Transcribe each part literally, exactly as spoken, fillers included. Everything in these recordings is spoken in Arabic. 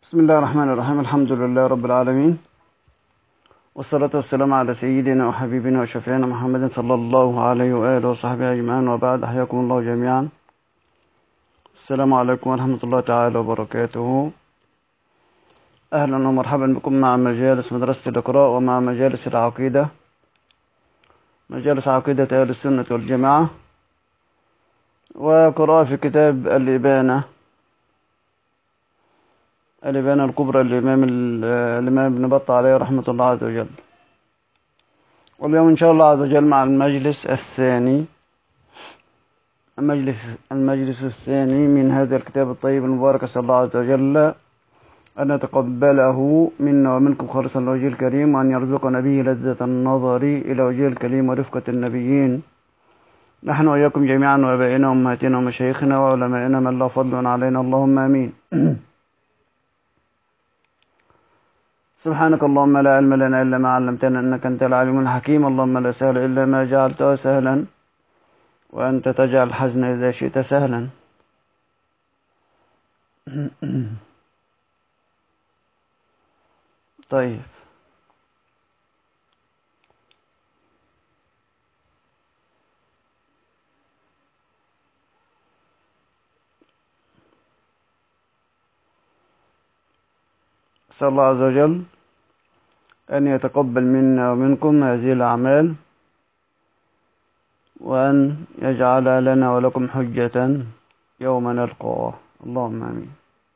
بسم الله الرحمن الرحيم. الحمد لله رب العالمين، والصلاة والسلام على سيدنا وحبيبنا وشفيعنا محمد صلى الله عليه وآله وصحبه أجمعين، وبعد. أحياكم الله جميعا. السلام عليكم ورحمة الله تعالى وبركاته. أهلا ومرحبا بكم مع مجالس مدرسة الإقراء ومع مجالس العقيدة، مجالس عقيدة أهل السنة والجماعة، وقراءة في كتاب الإبانة الإبانة الكبرى للإمام الإمام ابن بطة عليه رحمة الله عز وجل. واليوم إن شاء الله عز وجل مع المجلس الثاني المجلس المجلس الثاني من هذا الكتاب الطيب المبارك. أسأل الله عز وجل أن يتقبله منا ومنكم خالصا لوجهه الكريم، وأن يرزقنا به لذة النظر إلى وجهه الكريم ورفقة النبيين، نحن وإياكم جميعا، وآبائنا وأمهاتنا ومشايخنا وعلمائنا من له فضل علينا، اللهم آمين. سبحانك اللهم لا علم لنا إلا ما علمتنا إنك أنت العليم الحكيم. اللهم لا سهل إلا ما جعلته سهلا، وأنت تجعل الحزن إذا شئت سهلا. طيب، أسأل الله عز وجل أن يتقبل منا ومنكم هذه الأعمال، وأن يجعل لنا ولكم حجة يوم نلقاه، اللهم آمين.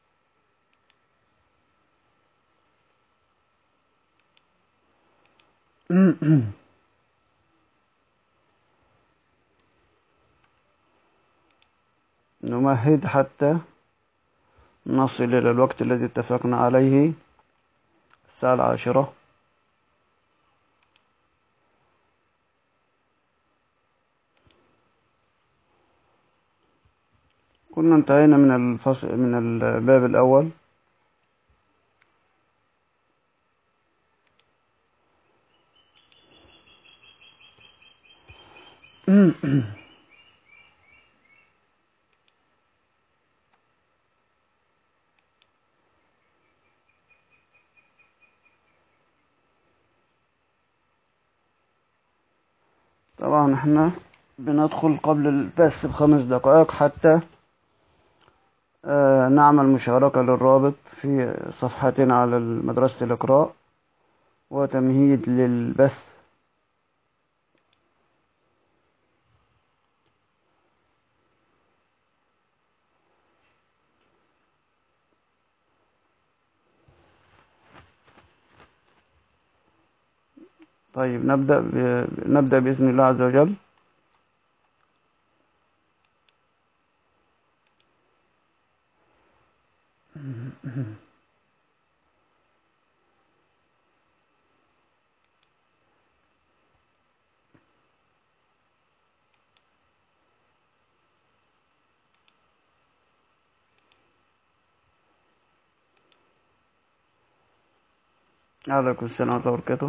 نمهد حتى نصل إلى الوقت الذي اتفقنا عليه، الساعة العاشرة. كنا انتهينا من الفصل من الباب الأول. طبعا احنا بندخل قبل البث بخمس دقائق حتى آه نعمل مشاركة للرابط في صفحتنا على مدرسة الإقراء، وتمهيد للبث. طيب، نبدأ ب... نبدأ بإذن الله عز وجل. عليكم السلام ورحمة الله وبركاته.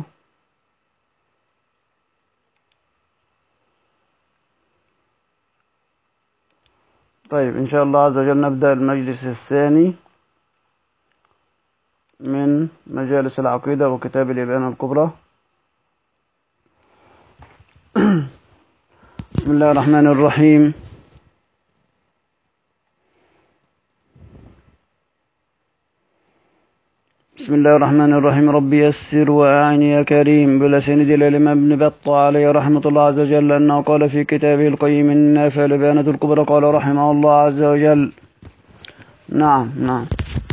طيب، إن شاء الله عز وجل نبدأ المجلس الثاني من مجالس العقيدة وكتاب الإبانة الكبرى. بسم الله الرحمن الرحيم. بسم الله الرحمن الرحيم. رب يسر وأعني يا كريم. بلسند الإمام ابن بطة عليه رحمة الله عز وجل أنه قال في كتابه القيم النافع الإبانة الكبرى، قال رحمه الله عز وجل. نعم نعم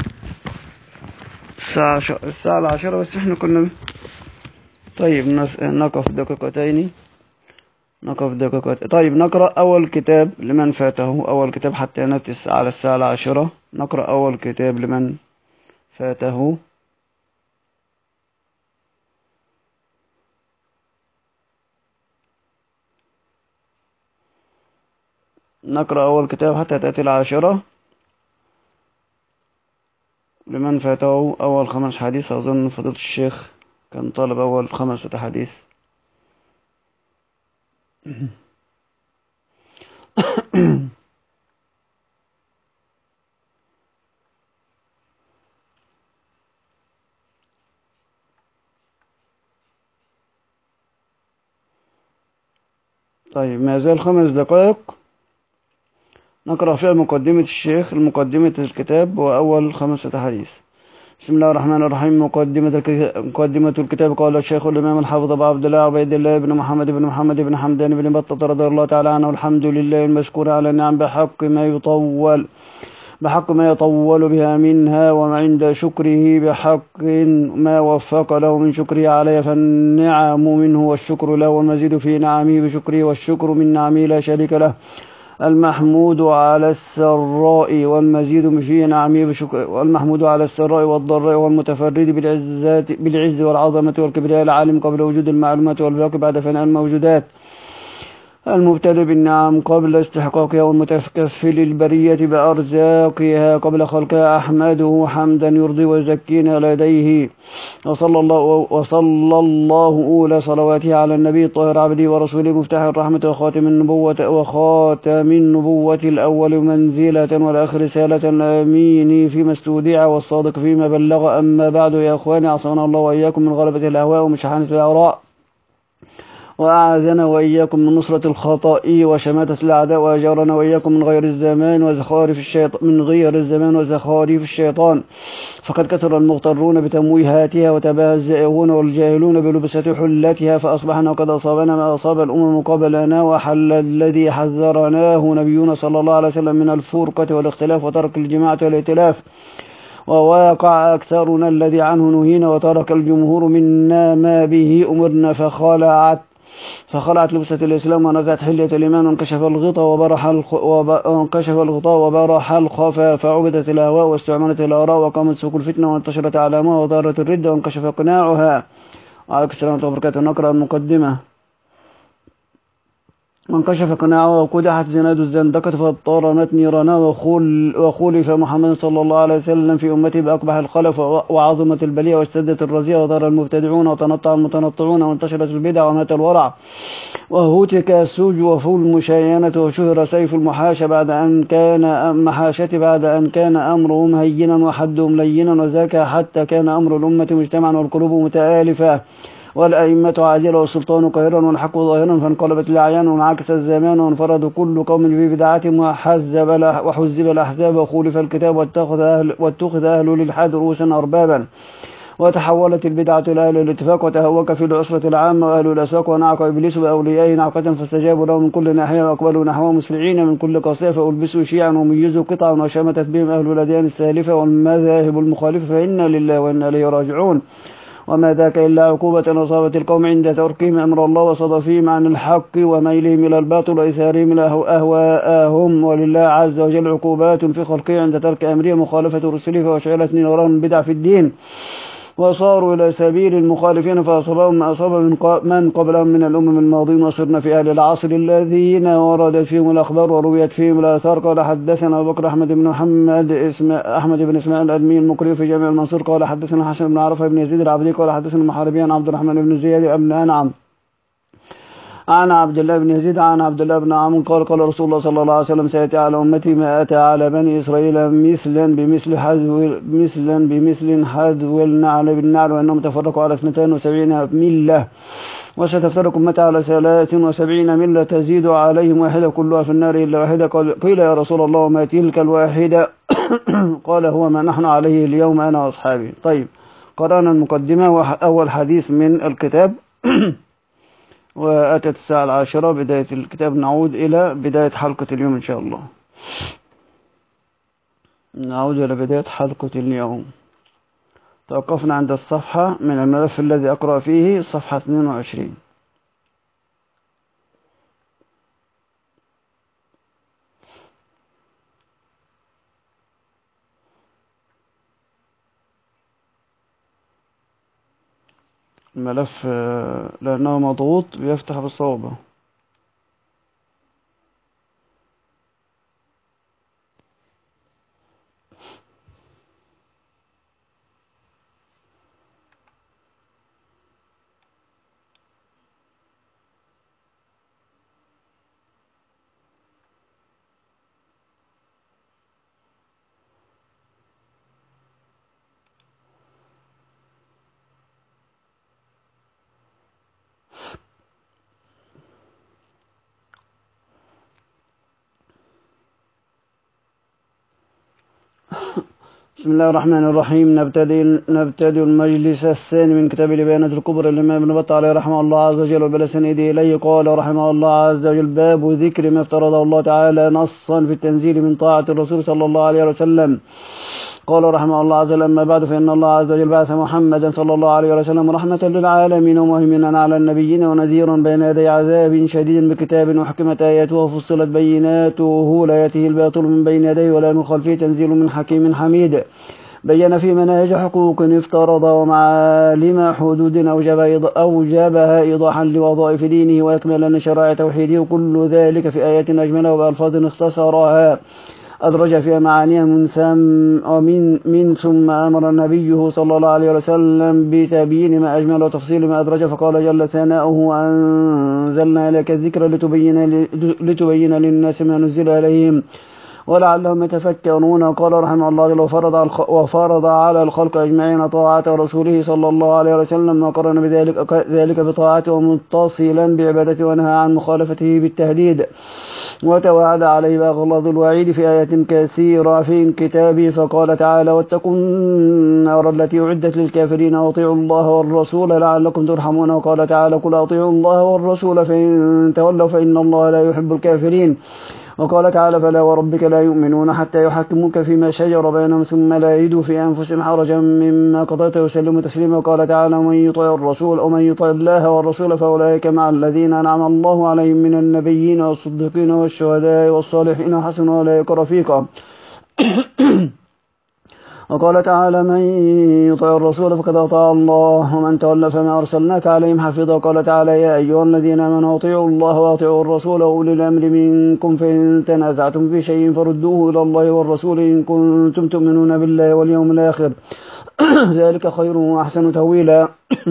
الساعة ش... الساعة العاشرة، بس احنا كنا. طيب، نس... نقف دقيقتين نقف دقيقتين طيب، نقرأ أول كتاب لمن فاته أول كتاب حتى نأتي على الساعة العاشرة. نقرأ أول كتاب لمن فاته. نقرأ أول كتاب حتى تأتي العاشرة لمن فاته أول خمس حديث. أظن فضيلة الشيخ كان طالب أول خمسة حديث. طيب ما زال خمس دقائق نقرأ فيها مقدمة الشيخ، مقدمة الكتاب وأول خمسة حديث. بسم الله الرحمن الرحيم. مقدمة الك- مقدمة الكتاب. قال الشيخ الإمام الحافظ أبو عبد الله عبيد الله بن محمد بن محمد بن حمدان بن بطة رضي الله تعالى عنه: الحمد لله المشكور على النعم بحق ما يطول بحق ما يطول بها منها، وعند شكره بحق ما وفق له من شكره عليه، فالنعم منه والشكر له، والمزيد في نعمه بشكره، والشكر من نعمه لا شريك له، المحمود على السراء والمزيد في نعمه بشكر، والمحمود على السراء والضراء، والمتفرد بالعزات بالعز والعظمة والكبرياء، العالم قبل وجود المعلومات والباقي بعد فناء الموجودات، المبتدئ بالنعم قبل استحقاقها، والمتكفل البرية بأرزاقها قبل خلقها، أحمده حمدا يرضي ويزكينا لديه. وصلى الله وصلى الله أولى صلواته على النبي الطاهر عبده ورسوله مفتاح الرحمة وخاتم النبوة وخاتم النبوة الأول منزلة والآخر رسالة، الأمين فيما استودع والصادق فيما بلغ. أما بعد، يا أخواني، عصانا الله وإياكم من غلبة الأهواء ومشحنة الآراء، وأعاذنا وإياكم من نصرة الخطأ وشماتة الأعداء، وأجارنا وإياكم من غير الزمان وزخارف الشيطان من غير الزمان وزخارف الشيطان. فقد كثر المغترون بتمويهاتها، وتباهى الزائغون والجاهلون بلبسة حلتها، فأصبحنا وقد أصابنا ما أصاب الأمم قبلنا، وحل الذي حذرناه نبينا صلى الله عليه وسلم من الفرقة والاختلاف وترك الجماعة والائتلاف، وواقع أكثرنا الذي عنه نهينا، وترك الجمهور منا ما به أمرنا، فخلعت فخلعت لبسة الإسلام ونزعت حلية الإيمان، وانكشف الغطاء وبرح الخ... وب... وانكشف الغطاء وبرح الخفا، فعبدت الأهواء واستعملت الآراء، وقامت سوق الفتنة وانتشرت أعلامها، وظهرت الردة وانكشف قناعها. وعليكم السلام ورحمة الله وبركاته. نقرأ المقدمة. وانكشف قناعه وقدحت زناد الزندقة، فاضطرمت نيرنا، وخل وخلف محمد صلى الله عليه وسلم في أمته بأقبح الخلف، وعظمت البلية واشتدت الرزية، وظهر المبتدعون وتنطع المتنطعون، وانتشرت البدع ومات الورع، وهتك السجوف المشاينة، وشهر سيف المحاشة بعد أن كان محاشة بعد أن كان أمرهم هينا وحدهم لينا، وذاك حتى كان أمر الأمة مجتمعا والقلوب متآلفة، والأئمة عاجلة والسلطان قاهرا والحق ظاهرا، فانقلبت الأعيان وانعكس الزمان، وانفرد كل قوم ببدعتهم، وحزب وحزب الأحزاب، وخولف الكتاب، واتخذ أهل, واتخذ أهل للحاد رؤوسا أربابا، وتحولت البدعة إلى أهل الاتفاق، وتهوك في العسرة العامة وأهل الأسواق، ونعق إبليس بأوليائه نعقة، فاستجابوا له من كل ناحية، وأقبلوا نحوه مسرعين من كل قصية، فألبسوا شيعا وميزوا قطعا، وشمتت بهم أهل الأديان السالفة والمذاهب المخالفة، فإنا لله وإنا إليه راجعون. وما ذاك إلا عقوبة أصابت القوم عند تركهم أمر الله وصدفهم عن الحق وميلهم إلى الباطل وإثارهم إلى أهواءهم، ولله عز وجل عقوبات في خلقه عند ترك أمره مخالفة رسله، فأشعلت نيران بدع في الدين، وصاروا إلى سبيل المخالفين، فأصابهم ما أصاب من قبلهم من الأمم الماضين، وصرنا في أهل العصر الذين وردت فيهم الأخبار ورويت فيهم الآثار. قال حدثنا أبو بكر أحمد بن محمد اسم أحمد بن إسماعيل الأدمي المقري في جامع المنصور. قال حدثنا حسن بن عرفة بن يزيد العبدي. قال حدثنا المحاربي عن عبد الرحمن بن زياد بن أنعم عن عبد الله بن يزيد عن عبد الله بن عمرو قال قال رسول الله صلى الله عليه وسلم: سيأتي على أمتي ما أتى على بني إسرائيل مثلا بمثل حذو مثلا بمثل حذو النعل بالنعل، وأنهم تفرقوا على اثنتين وسبعين ملة، وستفترق أمتي على ثلاث وسبعين ملة تزيد عليهم واحدة كلها في النار إلا واحدة. قيل يا رسول الله وما تلك الواحدة؟ قال: هو ما نحن عليه اليوم أنا وأصحابي. طيب، قرأنا المقدمة وأول حديث من الكتاب. وأتت الساعة العاشرة بداية الكتاب. نعود إلى بداية حلقة اليوم إن شاء الله. نعود إلى بداية حلقة اليوم. توقفنا عند الصفحة من الملف الذي أقرأ فيه، صفحة اثنين وعشرين. الملف لأنه مضغوط بيفتح بصعوبة. بسم الله الرحمن الرحيم. نبتدئ نبتدئ المجلس الثاني من كتاب البيانات الكبرى للإمام ابن بطة عليه رحمه الله عز وجل وبالسند إليه. قال رحمه الله عز وجل: باب ذكر ما افترضه الله تعالى نصا في التنزيل من طاعة الرسول صلى الله عليه وسلم. قال رحمه الله عز وجل: أما بعد، فإن الله عز وجل بعث محمدا صلى الله عليه وسلم رحمة للعالمين ومهيمنا على النبيين ونذيرا بين يدي عذاب شديد بكتاب وحكمت آياته وفصلت بيناته لا يأتيه الباطل من بين يديه ولا من خلفه تنزيل من حكيم حميد. بين في مناهج حقوق افترض ومعالم حدود أوجبها إيضاحا لوظائف دينه ويكملا شرائع توحيده، وكل ذلك في آيات أجملة وبألفاظ اختصرها أدرج فيها معانيها من ثم ومن من ثم أمر النبي صلى الله عليه وسلم بتبيين ما أجمل وتفصيل ما أدرج، فقال جل ثناؤه: أنزلنا لك الذكر لتبين, لتبين للناس ما نزل إليهم ولعلهم يتفكرون. قال رحمه الله: وفرض, وفرض على الخلق أجمعين طاعة رسوله صلى الله عليه وسلم، وقرن بذلك ذلك بطاعته متصلا بعبادته، ونهى عن مخالفته بالتهديد، وتوعد عليه بأغلظ الوعيد في آيات كثيرة في كتابه. فقال تعالى: واتقوا النار التي أعدت للكافرين وأطيعوا الله والرسول لعلكم ترحمون. وقال تعالى: قل أطيعوا الله والرسول فإن تولوا فإن الله لا يحب الكافرين. وقال تعالى: فلا وربك لا يؤمنون حتى يحكموك فيما شجر بينهم ثم لا يجدوا في أنفسهم حرجا مما قضيت ويسلموا تسليما. وقال تعالى: ومن يطع الرسول ومن يطع الله والرسول فأولئك مع الذين أنعم الله عليهم من النبيين والصديقين والشهداء والصالحين وحسن أولئك رفيقا. وقال تعالى: من يطع الرسول فقد أطاع الله ومن تولى فما أرسلناك عليهم حفيظا. وقال تعالى: يا أيها الذين آمنوا أطيعوا الله وأطيعوا الرسول وأولي الأمر منكم، فإن تنازعتم في شيء فردوه إلى الله والرسول إن كنتم تؤمنون بالله واليوم الآخر ذلك خير وأحسن تأويلا.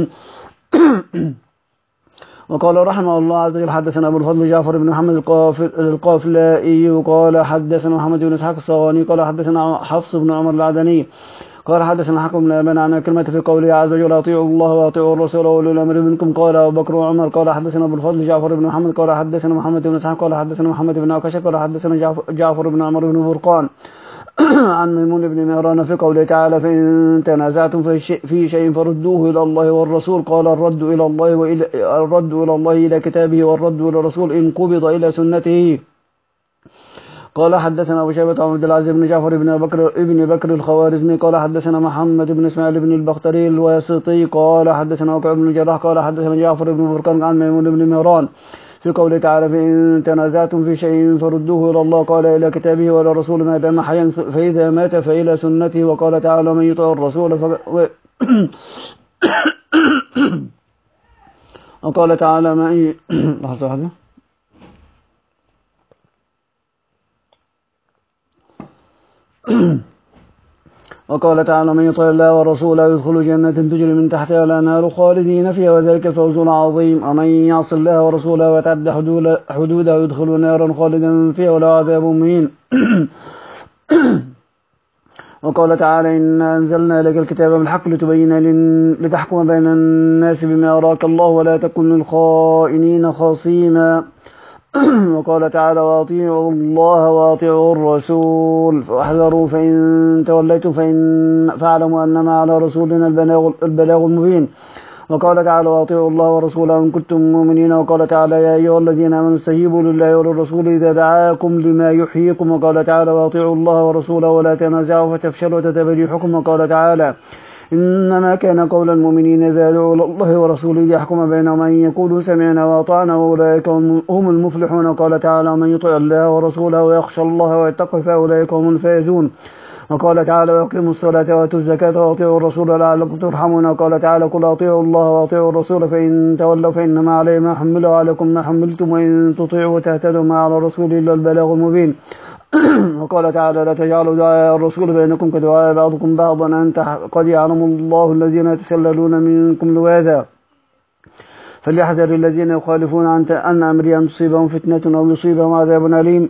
وقال رحمه الله عز وجل: حدثنا أبو الفضل جعفر بن محمد القافلائي قال حدثنا محمد بن إسحاق الصواني قال حدثنا حفص بن عمر العدني قال حدثنا حكم بن أبان عن كلمة في قوله عز وجل: أطيعوا الله وأطيعوا الرسول وأولي الأمر منكم. قال أبو بكر وعمر قال حدثنا أبو الفضل جعفر بن محمد قال حدثنا محمد بن إسحاق قال حدثنا محمد بن عكاشة قال حدثنا جعفر بن عمر بن فرقان عن ميمون بن مهران في قوله تعالى: فإن تنازعتم في شيء فردوه إلى الله والرسول. قال: الرد إلى الله وإلى الرد إلى الله إلى كتابه، والرد إلى الرسول إن قبض إلى سنته. قال حدثنا أبو شيبة عبد العزيز بن جعفر بن بكر ابن بكر الخوارزمي قال حدثنا محمد بن إسماعيل بن البختري الواسطي قال حدثنا وكيع بن الجراح قال حدثنا جعفر بن فرقان عن ميمون بن مهران في قوله تعالى: فإن تنازعتم في شيء فردوه إلى الله. قال: إلى كتابه وإلى الرسول ما دام حيا، فإذا مات فإلى سنته. وقال تعالى: من يطع الرسول ف... و... وقال تعالى: من لحظة واحدة. وقال تعالى: من يطع الله ورسوله يدخل جنة تجري من تحتها الأنهار خالدين فيها وذلك الفوز العظيم. ومن يعص الله ورسوله ويتعدى حدوده يدخل نارا خالدا فيها وله عذاب مهين. وقال تعالى: إنا أنزلنا لك الكتاب بالحق لتبين لن... لتحكم بين الناس بما أراك الله ولا تكن للخائنين خصيما. وقال تعالى: وأطيعوا الله وأطيعوا الرسول فاحذروا فإن توليتم فإن فاعلموا أنما على رسولنا البلاغ, البلاغ المبين. وقال تعالى: وأطيعوا الله ورسوله إن كنتم مؤمنين. وقال تعالى: يا أيها الذين آمنوا استجيبوا لله وللرسول إذا دعاكم لما يحييكم. وقال تعالى: وأطيعوا الله ورسوله ولا تنازعوا فتفشلوا وتذهب ريحكم. وقال تعالى: إنما كان قول المؤمنين إذا دعوا إلى الله ورسوله ليحكم بينهم أن يقولوا سمعنا وأطعنا وأولئك هم المفلحون. وقال تعالى: من يطع الله ورسوله ويخشى الله ويتقي فأولئك هم الفائزون. وقال تعالى: وأقيموا الصلاة وآتوا الزكاة وأطيعوا الرسول لعلكم ترحمون. وقال تعالى: قل أطيعوا الله وأطيعوا الرسول فإن تولوا فإنما عليه ما حمل وعليكم ما حملتم وإن تطيعوا وتهتدوا ما على الرسول إلا البلاغ المبين. وقال تعالى: لا تجعلوا دعاء الرسول بينكم كدعاء بعضكم بعضا أن قد يعلم الله الذين يتسللون منكم لواذا فليحذر الذين يخالفون عن أمره أن تصيبهم فتنة أو يصيبهم عذاب أليم.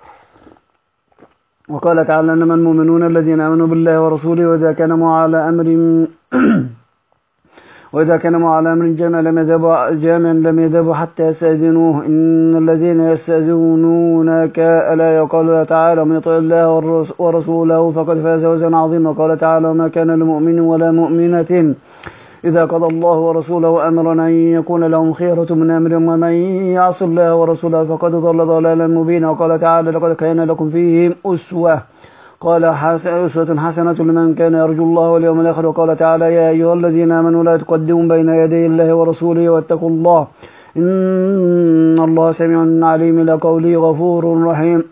وقال تعالى: إنما المؤمنون الذين آمنوا بالله ورسوله وإذا كانوا على أمر وإذا كان مع أمر جامع لم يذهبوا جامع لم يذهبوا حتى يستأذنوه. إن الذين يستأذنونك ألا يقال الله تعالى من يطع الله ورسوله فقد فاز فوزا عظيما. وقال تعالى وما كان لمؤمن ولا مؤمنة إذا قضى الله ورسوله أمرا أن يكون لهم خيرة من أمرهم ومن يعص الله ورسوله فقد ضل ضلالا مبينا. وقال تعالى لقد كان لكم فيهم أسوة قال أسوة حسنة لمن كان يرجو الله واليوم الآخر. وقال تعالى يا أيها الذين آمنوا لا تقدموا بين يدي الله ورسوله واتقوا الله إن الله سميع عليم لقوله غفور رحيم.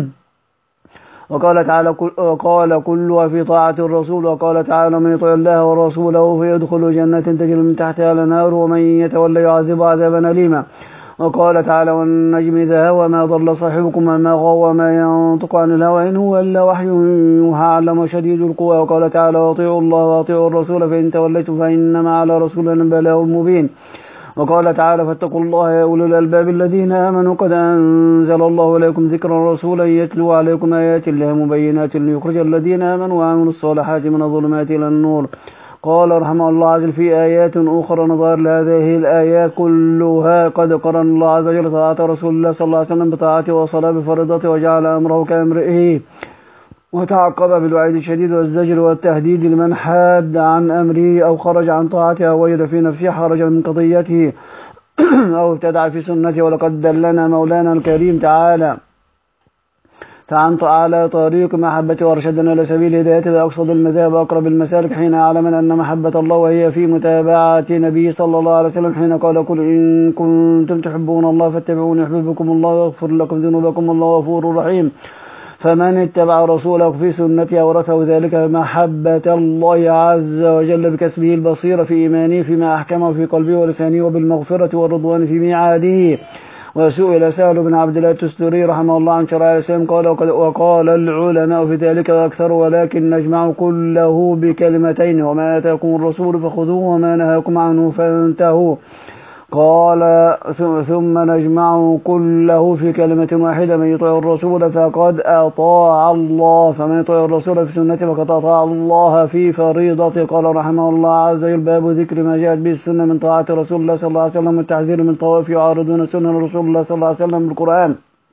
وقال تعالى وقال كلها في طاعة الرسول. وقال تعالى من يطع الله ورسوله فيدخل جنة تجري من تحتها الأنهار ومن يتولى يعذب عذابا أليما. وقال تعالى والنجم إذا هوى ما ضل صاحبكم وما غوى وما ينطق عن الهوى إن هو إلا وحي يوحى علمه شديد القوى. وقال تعالى واطيعوا الله واطيعوا الرسول فإن توليتم فإنما على رسولنا البلاغ المبين. وقال تعالى فاتقوا الله يا أولي الألباب الذين آمنوا قد أنزل الله إليكم ذكرا رسولا يتلو عليكم آيات الله مبينات ليخرج الذين آمنوا وعملوا الصالحات من الظلمات إلى النور. قال رحمه الله عز وجل في آيات أخرى نظائر لهذه الآيات كلها قد قرن الله عز وجل طاعة رسول الله صلى الله عليه وسلم بطاعته وصلاة بفريضته وجعل أمره كأمره وتعقب بالوعيد الشديد والزجر والتهديد لمن حاد عن أمره أو خرج عن طاعته أو وجد في نفسه حرجا من قضيته أو ابتدع في سنته. ولقد دلنا مولانا الكريم تعالى تعالى على طريق محبته وارشدنا إلى سبيل هدايته بأقصد المذاهب وأقرب المسالك حين أعلمنا أن محبة الله وهي في متابعة نبيه صلى الله عليه وسلم حين قال قل إن كنتم تحبون الله فاتبعوني يحببكم الله ويغفر لكم ذنوبكم الله غفور رحيم. فمن اتبع رسوله في سنته أورثه ذلك محبة الله عز وجل بكسبه البصير في إيمانه فيما أحكمه في قلبه ولسانه وبالمغفرة والرضوان في ميعاده. وسئل سهل بن عبد الله التستري رحمه الله عن شرائع الإسلام قال وقال العلماء في ذلك أكثر ولكن نجمع كله بكلمتين وما آتاكم الرسول فخذوه وما نهاكم عنه فانتهوا. قال ثم نجمع كله في كلمة واحدة من يطيع الرسول فقد أطاع الله فمن يطيع الرسول في سنته فقد أطاع الله في فريضته. قال رحمه الله عز وجل باب ذكر ما جاءت به السنة من طاعة رسول الله صلى الله عليه وسلم والتحذير من طوائف يعارضون سنة رسول الله صلى الله عليه وسلم بالقرآن.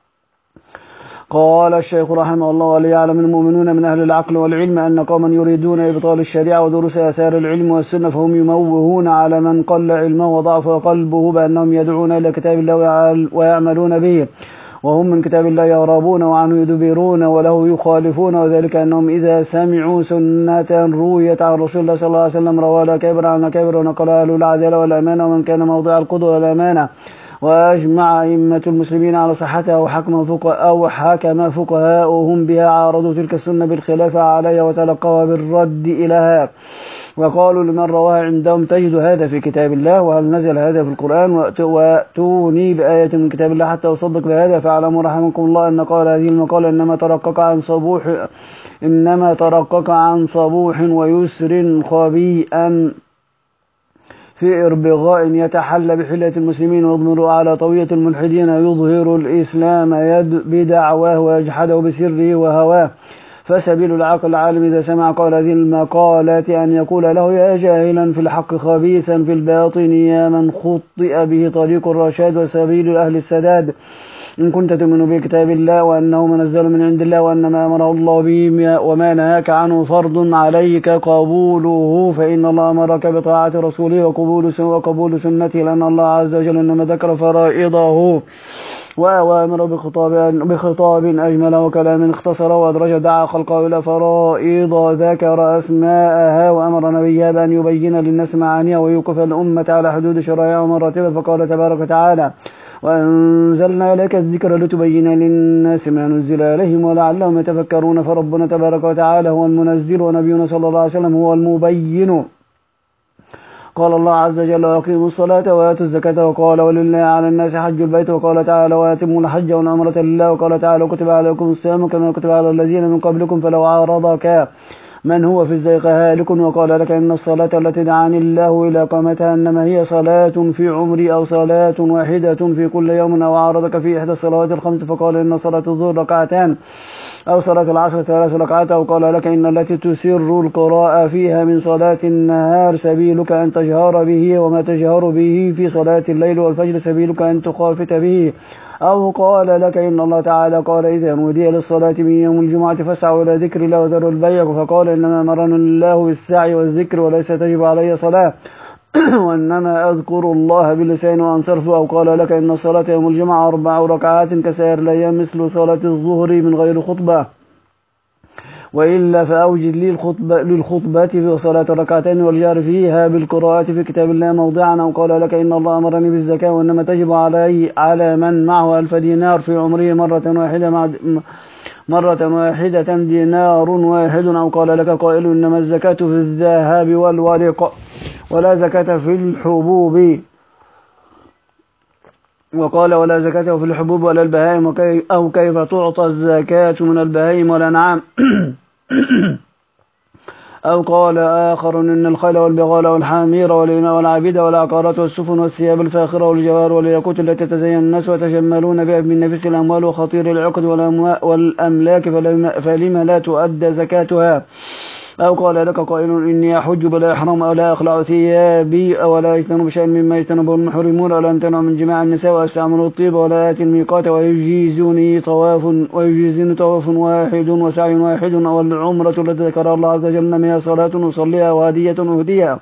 قال الشيخ رحمه الله وليعلم المؤمنون من أهل العقل والعلم أن قوما يريدون إبطال الشريعة ودروس آثار العلم والسنة فهم يموهون على من قل علمه وضعف قلبه بأنهم يدعون إلى كتاب الله ويعملون به وهم من كتاب الله يهربون وعنه يدبرون وله يخالفون. وذلك أنهم إذا سمعوا سنة رويت عن رسول الله صلى الله عليه وسلم روى كبر عن كبر ونقل أهل العدالة والأمانة ومن كان موضع القدوة والأمانة وأجمع أئمة المسلمين على صحتها وحكم فقه أو حكم فقهاؤهم بها عارضوا تلك السنة بالخلافة عليها وتلقوها بالرد إليها. وقالوا لمن رواها عندهم تجد هذا في كتاب الله وهل نزل هذا في القرآن وأتوني بآية من كتاب الله حتى أصدق بهذا. فاعلموا رحمكم الله أن قال هذه المقالة إنما ترقق عن صبوح إنما ترقق عن صبوح ويسر خبيئا في إربغاء يتحلى بحلة المسلمين ويضمر على طوية الملحدين يظهر الإسلام يد بدعواه ويجحده بسره وهواه. فسبيل العقل العالم إذا سمع قال هذه المقالات أن يقول له يا جاهلا في الحق خبيثا في الباطن يا من خطئ به طريق الرشاد وسبيل أهل السداد إن كنت تؤمن بكتاب الله وأنه منزل من عند الله وأن ما أمره الله به وما نهاك عنه فرض عليك قبوله فإن الله أمرك بطاعة رسوله وقبول وقبول سنته لأن الله عز وجل إنما ذكر فرائضه وأوامر بخطاب بخطاب أجمل وكلام اختصر وأدرج دعا خلقه إلى فرائض ذكر أسماءها وأمر نبيها بأن يبين للناس معانيها ويوقف الأمة على حدود شرائع ومراتبها. فقال تبارك وتعالى وأنزلنا إليك الذكر لتبين للناس ما نزل إليهم ولعلهم يتفكرون. فربنا تبارك وتعالى هو المنزل ونبينا صلى الله عليه وسلم هو المبين. قال الله عز وجل وأقيموا الصلاة وآتوا الزكاة وقال ولله على الناس حج البيت وقال تعالى وأتموا الحج والعمرة لله وقال تعالى كتب عليكم الصيام كما كتب على الذين من قبلكم فلو عارضك من هو في الزيغ هالك. وقال لك إن الصلاة التي دعاني الله إلى قامتها إنما هي صلاة في عمري أو صلاة واحدة في كل يوم، أو عارضك في إحدى الصلوات الخمس فقال إن صلاة الظهر ركعتان أو صلاة العصر ثلاث ركعات. أو قال لك إن التي تسر القراءة فيها من صلاة النهار سبيلك أن تجهر به، وما تجهر به في صلاة الليل والفجر سبيلك أن تخافت به. أو قال لك إن الله تعالى قال إذا نودي للصلاة من يوم الجمعة فاسعوا إلى ذكر الله وذروا البيع، فقال إنما أمرني الله بالسعي والذكر وليس تجب علي صلاة وإنما أذكر الله باللسان وأنصرف. أو قال لك إن الصلاة يوم الجمعة أربع ركعات كسائر الأيام مثل صلاة الظهر من غير خطبة، وإلا فأوجد لي الخطبة للخطبة في صلاة ركعتين والجار فيها بالقراءة في كتاب الله موضعا. أو قال لك إن الله أمرني بالزكاة وإنما تجب علي على من معه ألف دينار في عمره مرة واحدة مع مرة واحدة دينار واحد. أو قال لك قائل إنما الزكاة في الذهب والورق ولا زكاة في الحبوب، وقال ولا زكاة في الحبوب ولا البهائم، أو كيف تعطى الزكاة من البهائم والأنعام. أو قال آخر إن الخيل والبغال والحمير والإماء والعبيد والعقارات والسفن والثياب الفاخرة والجوار والياقوت التي تتزين الناس ويتجملون بها من نفس الأموال وخطير العقد والأملاك فلما لا تؤدى زكاتها. أو قال لك قائل إني أحج بلا إحرام أو لا أخلع ثيابي ولا أجتنب بشيء مما يجتنبه المحرمون ولا أمتنع من جماع النساء وأستعمل الطيب ولا آتي الميقات ويجيزني طواف ويجيزني طواف واحد وسعي واحد، أو العمرة التي ذكرها الله عز وجل منها صلاة أصليها وهدية أهديها.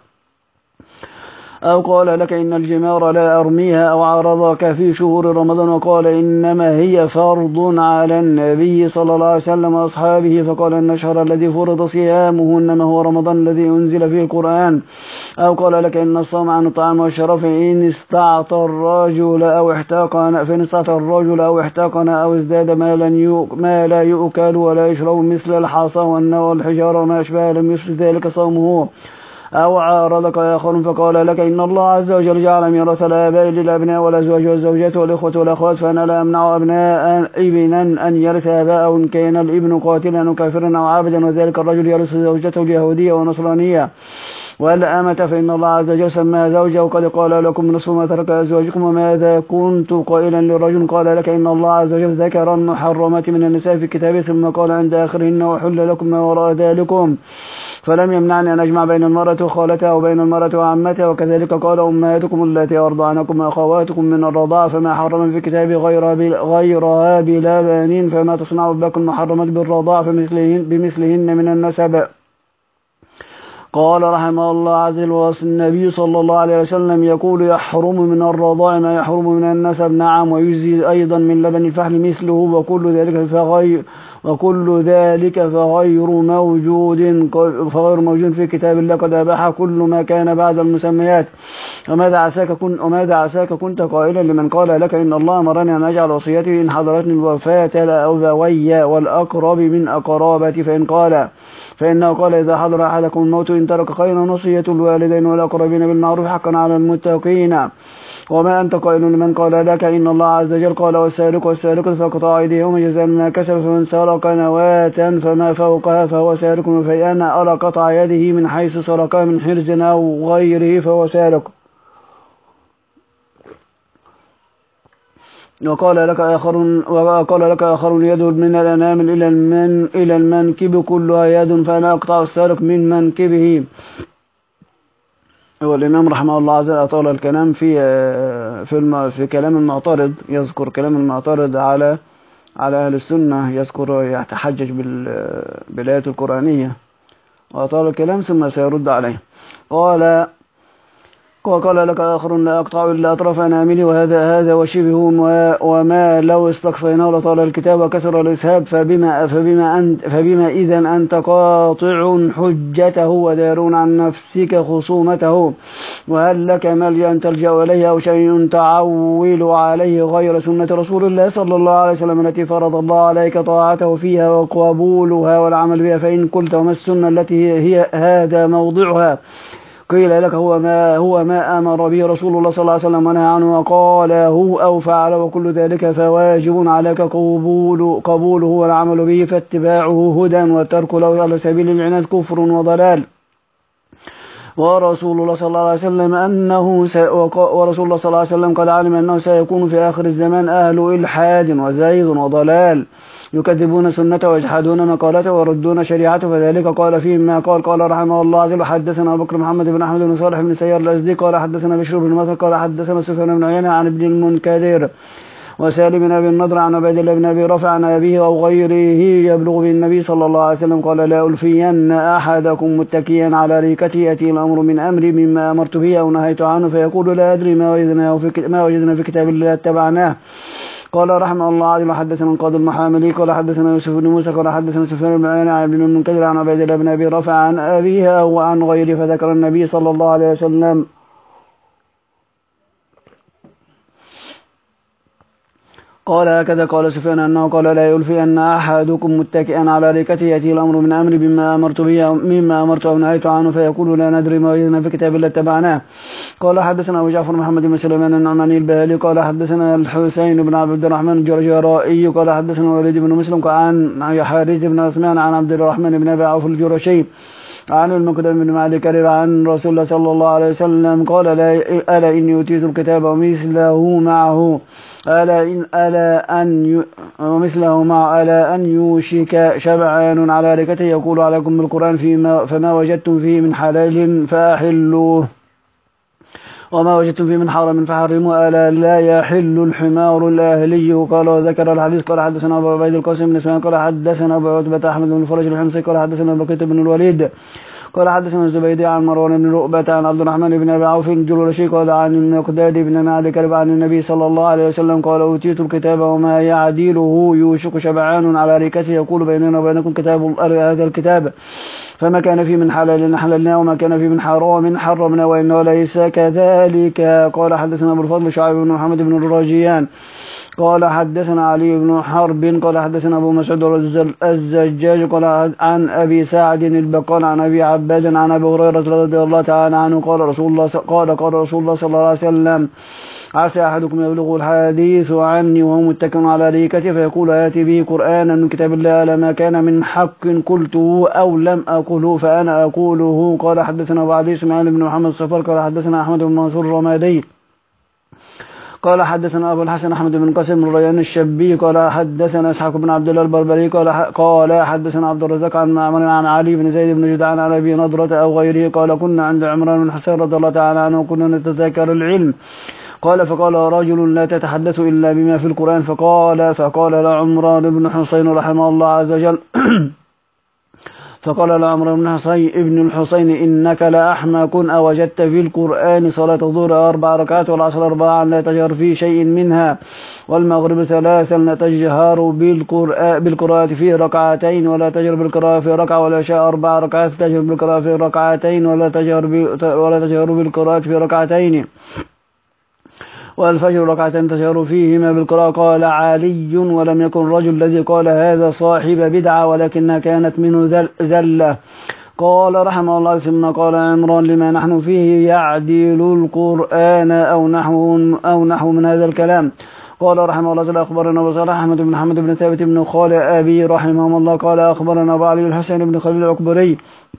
أو قال لك إن الجمار لا أرميها أو عرضك في شهور رمضان، وقال إنما هي فرض على النبي صلى الله عليه وسلم وأصحابه، فقال إن الشهر الذي فرض صيامه إنما هو رمضان الذي أنزل فيه القرآن. أو قال لك إن الصوم عن الطعام والشراب فإن استعطى الرجل أو احتاقنا فإن استعطى الرجل أو احتاقنا أو ازداد ما, لن ما لا يؤكل ولا يشرب مثل الحصى والنوى والحجارة وما أشبه لم يفسد ذلك صومه. أو عارضك آخر فقال لك إن الله عز وجل جعل ميراث الآباء للأبناء والأزواج والزوجات والإخوة والأخوات، فأنا لا أمنع أبناء ابنا أن يرث آباءه إن كان الابن قاتلا أو كافرا أو عابدا، وذلك الرجل يرث زوجته اليهودية ونصرانية. والأمة فإن الله عز وجل سماها زوجة، وقد قال لكم نصف ما ترك أزواجكم. وماذا كنت قائلا للرجل؟ قال لك إن الله عز وجل ذكر المحرمات من النساء في كتابه ثم قال عند آخرهن وحل لكم ما وراء ذلكم، فلم يمنعني أن أجمع بين المرأة وخالتها وبين المرأة وعمتها. وكذلك قال أمهاتكم التي أرضعنكم وأخواتكم من الرضاعة، فما حرم في كتابه غيرها بلا بانين، فما تصنع باقي المحرمات بالرضاعة بمثلهن من النسب. قال رحمه الله عز وجل النبي صلى الله عليه وسلم يقول يحرم من الرضاع ما يحرم من النسب. نعم، ويجزي أيضا من لبن الفحل مثله، وكل ذلك فغير وكل ذلك فغير موجود فغير موجود في كتاب الله، قد أباح كل ما كان بعد المسميات. وماذا عساك كنت وماذا عساك كنت قائلا لمن قال لك إن الله أمرني أن أجعل وصيتي إن حضرتني الوفاة لأبوي والأقرب من أقرابتي، فإن قال فإنه قال إذا حضر أحدكم الموت إن ترك خيرا وصية الوالدين والأقربين بالمعروف حقا على المتقين. وما أنت قائل لمن قال لك إن الله عز وجل قال والسارق والسارقة فاقطعوا أيديهما جزاء ما كسب، فمن سرق نواة فما فوقها فهو سارق، فإن أرى قطع يده من حيث سرقها من حرز أو غيره فهو سارق. وقال لك آخر وقال لك آخر يد من الأنامل إلى المن إلى المنكب كلها يد، فأنا أقطع السارق من منكبه. والإمام رحمه الله عز وجل أطال الكلام في في في كلام المعترض، يذكر كلام المعترض على على أهل السنة، يذكر يتحجج بالآية القرآنية، وأطال الكلام ثم سيرد عليه. قال وقال لك آخر لا أقطع إلا أطراف أنامله، وهذا هذا وشبه وما لو استقصيناه لطال الكتاب وكثر الإسهاب، فبما فبما أنت فبما إذا أنت قاطع حجته ودارون عن نفسك خصومته، وهل لك ملجأ تلجأ إليه أو شيء تعول عليه غير سنة رسول الله صلى الله عليه وسلم التي فرض الله عليك طاعته فيها وقبولها والعمل بها؟ فإن قلت وما السنة التي هي هذا موضعها قيل لك هو ما هو ما أمر به رسول الله صلى الله عليه وسلم ونهى عنه وقاله أو فعل، وكل ذلك فواجب عليك قبول قبوله والعمل به، فاتباعه هدى والترك له على سبيل العناد كفر وضلال. ورسول الله صلى الله عليه وسلم أنه س... ورسول الله صلى الله عليه وسلم قد علم أنه سيكون في آخر الزمان أهل إلحاد وزيغ وضلال يكذبون سنته ويجحدون مقالته ويردون شريعته، فذلك قال فيه ما قال. قال رحمه الله عز وجل: حدثنا أبو بكر محمد بن أحمد بن صالح بن سيار الأزدي قال حدثنا بشر بن مطر قال حدثنا سفيان بن عيينة عن ابن المنكدر وسالم بن أبي النضر عن عبيد الله بن أبي رافع عن أبيه أو غيره يبلغ بالنبي صلى الله عليه وسلم قال: لا ألفين أحدكم متكئا على ريكته يأتي الأمر من أمري مما أمرت به أو نهيت عنه، فيقول: لا أدري ما وجدنا في ما وجدنا في كتاب الله اتبعناه. قال رحمه الله عز وجل: حدثنا القاضي المحاملي قال حدثنا يوسف بن موسى قال حدثنا سفيان بن عيينة عن ابن المنكدر عن عبيد الله بن أبي رافع عن أبيه وعن غيره، فذكر النبي صلى الله عليه وسلم قال هكذا قال سفيان أنه قال: لا يلفي أن أحدكم متكئا على ريكته يأتي الأمر من أمري بما أمرت به مما أمرت أو نهيت عنه، فيقول: لا ندري ما وجدنا في كتاب الله اتبعناه. قال حدثنا أبو جعفر محمد بن سليمان النعماني البهلي قال حدثنا الحسين بن عبد الرحمن الجرجرائي قال حدثنا وليد بن مسلم عن حارث بن عثمان عن عبد الرحمن بن أبي عوف الجرشي عن المقدام بن معدي كرب عن رسول الله صلى الله عليه وسلم قال: ألا إني أوتيت الكتاب ومثله معه ألا إن ألا أن ومثله مع ألا أن يوشك شبعان على ركته يقول عليكم بالقرآن فيما فما وجدتم فيه من حلال فأحلوه وما وجدتم فيه من حرام فحرموا ألا لا يحل الحمار الأهلي. قال وذكر الحديث قال حدثنا أبو عبيد القاسم بن سفيان قال حدثنا أبو عتبة أحمد بن الفرج الحمصي قال حدثنا بقية بن الوليد قال حدثنا الزبيدي عن مروان بن رؤبة عن عبد الرحمن بن أبي عوف الجرشي قال عن المقداد بن معد كرب عن النبي صلى الله عليه وسلم قال: أوتيت الكتاب وما يعديله يوشك شبعان على ريكته يقول: بيننا وبينكم كتاب هذا الكتاب فما كان فيه من حلال حللنا وما كان فيه من حرام حرمنا وإنه ليس كذلك. قال حدثنا أبو الفضل شعيب بن محمد بن الراجيان قال حدثنا علي بن حرب قال حدثنا أبو مسعود الزجاج قال عن أبي سعد البقال عن أبي عباد عن أبي هريرة رضي الله تعالى عنه قال رسول الله قال قال رسول الله صلى الله عليه وسلم: عسى أحدكم يبلغ الحديث عني وهو متكئ على ريكته فيقول: آتي به قرآنا من كتاب الله لما كان من حق قلته أو لم أقله فأنا أقوله. قال حدثنا أبو علي إسماعيل بن محمد الصفار قال حدثنا أحمد بن منصور الرمادي قال حدثنا أبو الحسن أحمد بن قاسم بن ريان الشبي قال حدثنا إسحاق بن عبد الله البربري قال قال حدثنا عبد الرزاق عن معمر عن علي بن زيد بن جدعان عن أبي نضرة أو غيره قال: كنا عند عمران بن حسين رضي الله تعالى عنه وكنا نتذاكر العلم. قال: فقال رجل: لا تتحدث إلا بما في القرآن. فقال فقال لعمران بن حسين رحمه الله عز وجل فقال لعمران بن حسين ابن الحسين: إنك لأحمق، أوجدت في القرآن صلاة الظهر أربع ركعات والعصر أربعا لا تجهر في شيء منها والمغرب ثلاثا لا تجهر بالقراءة في ركعتين ولا تجهر بالقراءة في ركعة والعشاء أربع ركعات تجهر بالقراءة في ركعتين ولا تجهر ولا تجهر بالقراءة في ركعتين والفجر ركعتين تجهر فيهما بالقراءة. قال علي: ولم يكن الرجل الذي قال هذا صاحب بدعة ولكنها كانت منه زلة. قال رحمه الله ثم قال عمران: لما نحن فيه يعدل القرآن أو نحو أو نحو من هذا الكلام. قال رحمه الله: أخبرنا أبو صالح أحمد بن محمد بن ثابت بن خال أبي رحمه الله قال أخبرنا أبو علي الحسين بن خليل العكبري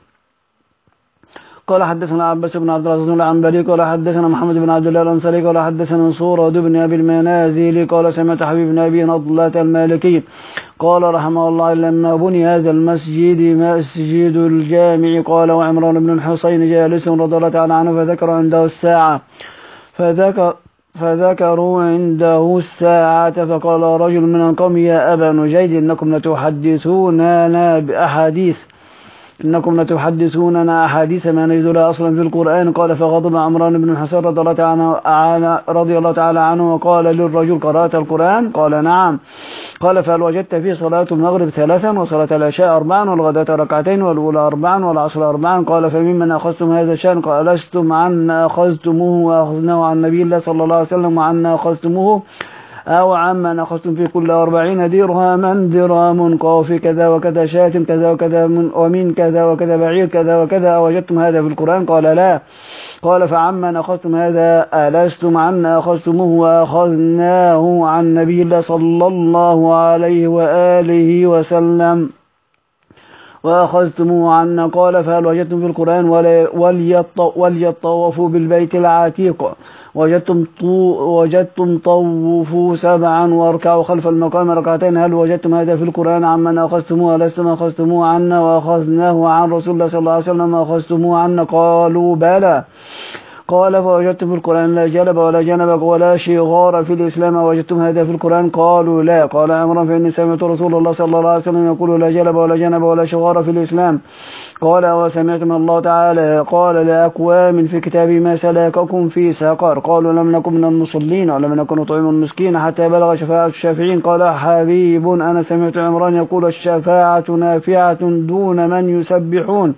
قال حدثنا عباس بن عبد العزيز العنبري قال حدثنا محمد بن عبد الله الأنصاري قال حدثنا سورة بن أبي المنازل قال سمعت حبيب بن أبي نضلة المالكي قال رحمه الله: لما بني هذا المسجد مسجد الجامع قال وعمران بن الحسين جالس رضي الله تعالى عنه فذكر عنده الساعة فذكر فذكروا عنده الساعة فقال رجل من القوم: يا أبا نجيد إنكم لتحدثوننا بأحاديث إنكم لتحدثوننا أحاديث ما نجد لها أصلا في القرآن. قال فغضب عمران بن الحسين رضي الله تعالى رضي الله تعالى عنه وقال للرجل: قرأت القرآن؟ قال: نعم. قال: فهل وجدت فيه صلاة المغرب ثلاثا وصلاة العشاء أربعا والغداة ركعتين والأولى أربعا والعصر أربعا؟ قال: فممن أخذتم هذا الشأن؟ قال: لستم عنا أخذتموه وأخذناه عن نبي الله صلى الله عليه وسلم وعنا أخذتموه أو عمن أخذتم في كل أربعين درهما درهم في كذا وكذا شاة كذا وكذا ومن كذا وكذا بعير كذا وكذا أوجدتم هذا في القرآن؟ قال لا. قال فعمن أخذتم هذا؟ ألستم عنا أخذتموه وأخذناه عن نبي الله صلى الله عليه وآله وسلم وأخذتموه عنا. قال فهل وجدتم في القرآن وليطوفوا بالبيت العتيق؟ وجدتم وجدتم طوفوا سبعا واركعوا خلف المقام ركعتين. هل وجدتم هذا في القرآن؟ عمن أخذتموه ألستم أخذتموه عنا وأخذناه عن رسول الله صلى الله عليه وسلم وأخذتموه عنا؟ قالوا بلى. قال فوجدتم في القرآن لا جلب ولا جنب ولا شغار في الإسلام؟ وجدتم هذا في القرآن؟ قالوا لا. قال عمران فإني سمعت رسول الله صلى الله عليه وسلم يقول لا جلب ولا جنب ولا شغار في الإسلام. قال وسمعت من الله تعالى قال لأقوام في كتابه ما سلككم في سقر؟ قالوا لم نكن من المصلين ولم نكن نطعم المسكين حتى بلغ شفاعة الشافعين. قال حبيب أنا سمعت عمران يقول الشفاعة نافعة دون من يسبحون.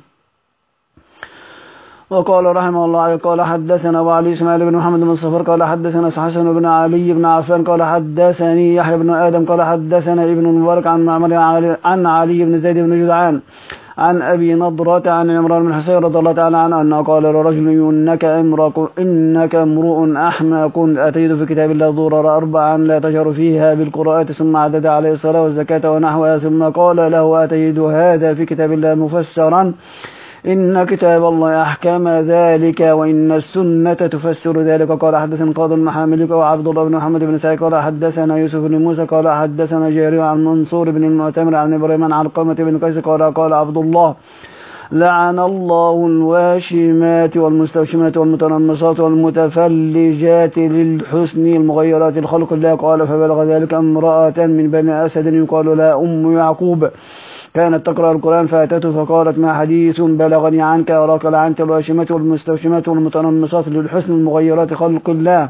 وقال رحمه الله عليه قال حدثنا أبو علي إسماعيل بن محمد بن صفر قال حدثنا حسن بن علي بن عفان قال حدثني يحيى بن آدم قال حدثنا ابن المبارك عن معمر عن علي بن زيد بن جدعان عن أبي نضرة عن عمران بن حسين رضي الله تعالى عنه أنه قال لرجل إنك امرؤ إنك امرؤ أحمق أتيت في كتاب الله ضرر أربعا لا تجهر فيها بالقراءة ثم عدد عليه الصلاة والزكاة ونحوها ثم قال له أتجد هذا في كتاب الله مفسرا؟ إن كتاب الله أحكم ذلك وإن السنة تفسر ذلك. قال حدثنا قاضي المحاملي وعبد الله بن محمد بن سعيد قال حدثنا يوسف بن موسى قال حدثنا جرير عن منصور بن المعتمر عن إبراهيم عن علقمة بن قيس قال قال عبد الله لعن الله الواشمات والمستوشمات والمتنمصات والمتفلجات للحسن المغيرات الخلق الله. قال فبلغ ذلك امرأة من بني أسد يقال لها أم يعقوب كانت تقرأ القرآن فأتته فقالت ما حديث بلغني عنك أراك لعنت الواشمات والمستوشمات والمتنمصات للحسن المغيرات خلق الله.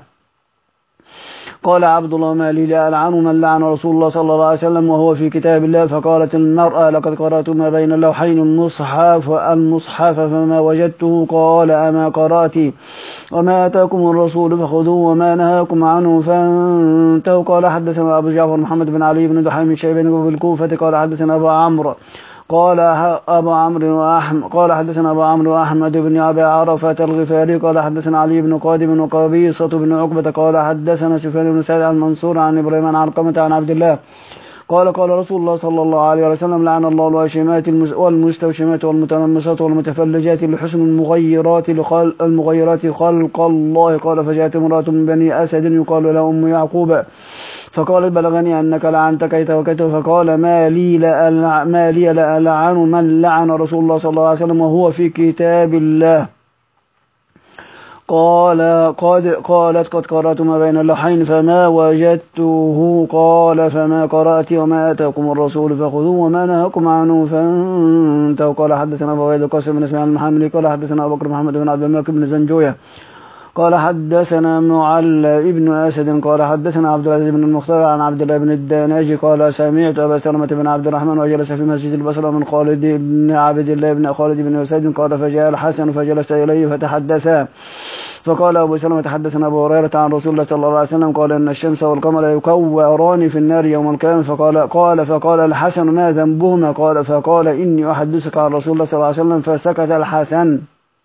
قال عبد الله ما لي لا ألعن من لعن رسول الله صلى الله عليه وسلم وهو في كتاب الله. فقالت المرأة لقد قرأت ما بين اللوحين المصحف المصحف فما وجدته. قال أما قرأت وما أتاكم الرسول فخذوه وما نهاكم عنه فانتهوا. قال حدثنا أبو جعفر محمد بن علي بن دحيم الشيباني في الكوفة قال حدثنا أبو عمرو قال أبو عمرو وأحمد قال حدثنا أبو عمرو وأحمد بن أبي عرفة الغفاري قال حدثنا علي بن قادم وقبيصة بن عقبة قال حدثنا سفيان بن سعيد عن منصور عن إبراهيم عن علقمة عن عبد الله قال قال رسول الله صلى الله عليه وسلم لعن الله الواشمات والمستوشمات والمتنمصات والمتفلجات لحسن المغيرات المغيرات خلق الله. قال فجاءت امرأة من بني أسد يقال لها أم يعقوب فقال بلغني أنك لعنت كيت وكيت. فقال ما لي لا ما لي لا ألعن من لعن رسول الله صلى الله عليه وسلم وهو في كتاب الله. قال قد قالت قد قرأت ما بين اللوحين فما وجدته. قال فما قرأت وما آتاكم الرسول فخذوه وما نهاكم عنه فانتهوا. قال حدثنا أبو عبيد القاسم بن اسماعيل المحملي قال حدثنا أبو بكر محمد بن عبد الملك بن زنجوية قال حدثنا معل بن أسد قال حدثنا عبد العزيز بن المختار عن عبد الله بن الداناجي قال سمعت أبا سلمة بن عبد الرحمن وجلس في مسجد البصرة من خالد بن عبد الله بن خالد بن أسيد قال فجاء الحسن فجلس إليه فتحدثا. فقال أبو سلمة حدثنا أبو هريرة عن رسول الله صلى الله عليه وسلم قال إن الشمس والقمر يكوران في النار يوم القيامة. فقال قال فقال الحسن ما ذنبهما؟ قال فقال إني أحدثك عن رسول الله صلى الله عليه وسلم. فسكت الحسن.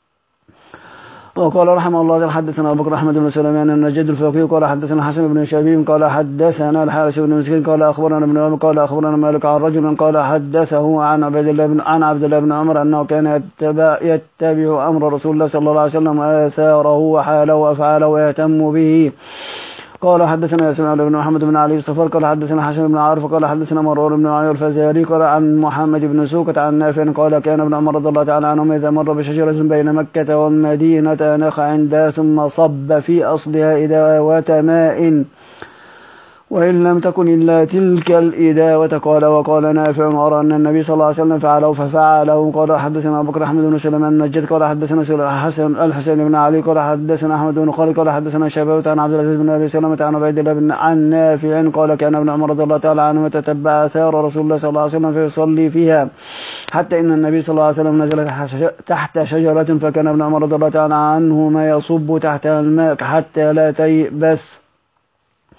وقال رحمه الله حدثنا أبو بكر أحمد بن سليمان النجد الفقيه قال حدثنا حسن بن شبيب قال حدثنا الحارث بن مسكين قال أخبرنا ابن عمر قال أخبرنا مالك عن رجل قال حدثه عن عبد الله بن عن عبد الله بن عمر أنه كان يتبع, يتبع أمر رسول الله صلى الله عليه وسلم وآثاره وحاله وأفعاله ويهتم به. قال حدثنا اسماعيل بن محمد بن علي الصفر قال حدثنا حسن بن عارف قال حدثنا مروان بن عيار الفزاري قال عن محمد بن سوكة عن نافع قال كان ابن عمر رضي الله تعالى عنهما إذا مر بشجرة بين مكة والمدينة نخ عندها ثم صب في أصلها إداوة ماء وإن لم تكن إلا تلك الإداوة. قال وقال نافع أرى أن النبي صلى الله عليه وسلم فعله ففعله. قال حدثنا أبو بكر أحمد بن سليمان النجد قال حدثنا حسن الحسين بن علي قال حدثنا أحمد بن خالد قال حدثنا شبابة عن عبد العزيز بن أبي سلمة عن عبيد الله بن عن نافع قال كان ابن عمر رضي الله تعالى عنه تتبع آثار رسول الله صلى الله عليه وسلم فيصلي فيها حتى إن النبي صلى الله عليه وسلم نزل تحت شجرة فكان ابن عمر رضي الله تعالى عنه ما يصب تحت الماء حتى لا تيبس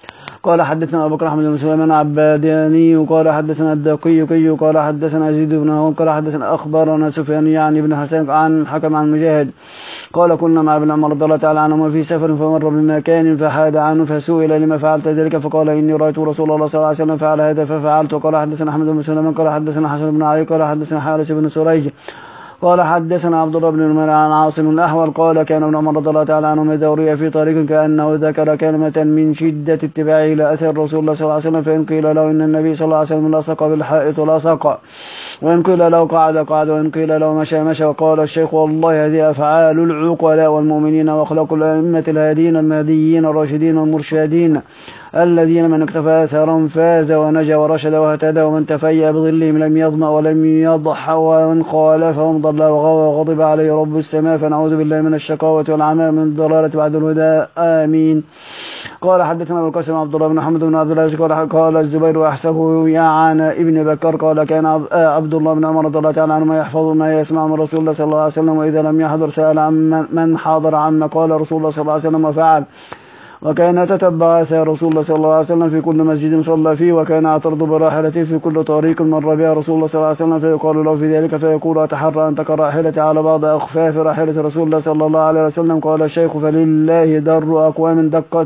قال حدثنا أبو بكر أحمد بن سليمان عباداني قال حدثنا الدقي كي قال حدثنا يزيد بن هارون قال حدثنا أخبرنا سفيان يعني بن حسين عن حكم عن مجاهد قال كنا مع ابن عمر رضي الله تعالى عنهما في سفر فمر بمكان فحاد عنه فسئل لما فعلت ذلك فقال إني رأيت رسول الله صلى الله عليه وسلم فعل هذا ففعلت. قال حدثنا أحمد بن سليمان قال حدثنا حسن بن علي قال حدثنا حارث بن سريج قال حدثنا عبد الله بن نمير عن عاصم الأحول قال كان ابن عمر رضي الله تعالى عنهما إذا رؤي في طريق كأنه ذكر كلمة من شدة اتباعه إلى أثر رسول الله صلى الله عليه وسلم فإن قيل له إن النبي صلى الله عليه وسلم لصق بالحائط لصق وإن قيل له قعد قعد وإن قيل له مشى مشى. وقال الشيخ والله هذه أفعال العقلاء والمؤمنين وأخلاق الأئمة الهادين المهديين الراشدين المرشدين الذين من اكتفى أثرهم فاز ونجا ورشد واهتدى ومن تفيأ بظلهم لم يظمأ ولم يضح ومن خالفهم ضل وغوى وغضب عليه رب السماء فنعوذ بالله من الشقاوة والعمى من الضلالة بعد الهدى آمين. قال حدثنا أبو القاسم عبد الله بن محمد بن عبد الله قال قال الزبير وأحسبه يعان ابن بكر قال كان عبد الله بن عمر رضي الله تعالى عنهما يحفظ ما يسمع من رسول الله صلى الله عليه وسلم وإذا لم يحضر سأل عن من حاضر عما قال رسول الله صلى الله عليه وسلم وفعل. وكان تتبع آثار رسول الله صلى الله عليه وسلم في كل مسجد صلى فيه وكان يعترض براحلته في كل طريق مر بها رسول الله صلى الله عليه وسلم فيقال له في ذلك فيقول أتحرى أن تقع راحلتي على بعض أخفاف راحلة رسول الله صلى الله عليه وسلم. قال الشيخ فلله در أقوام دقت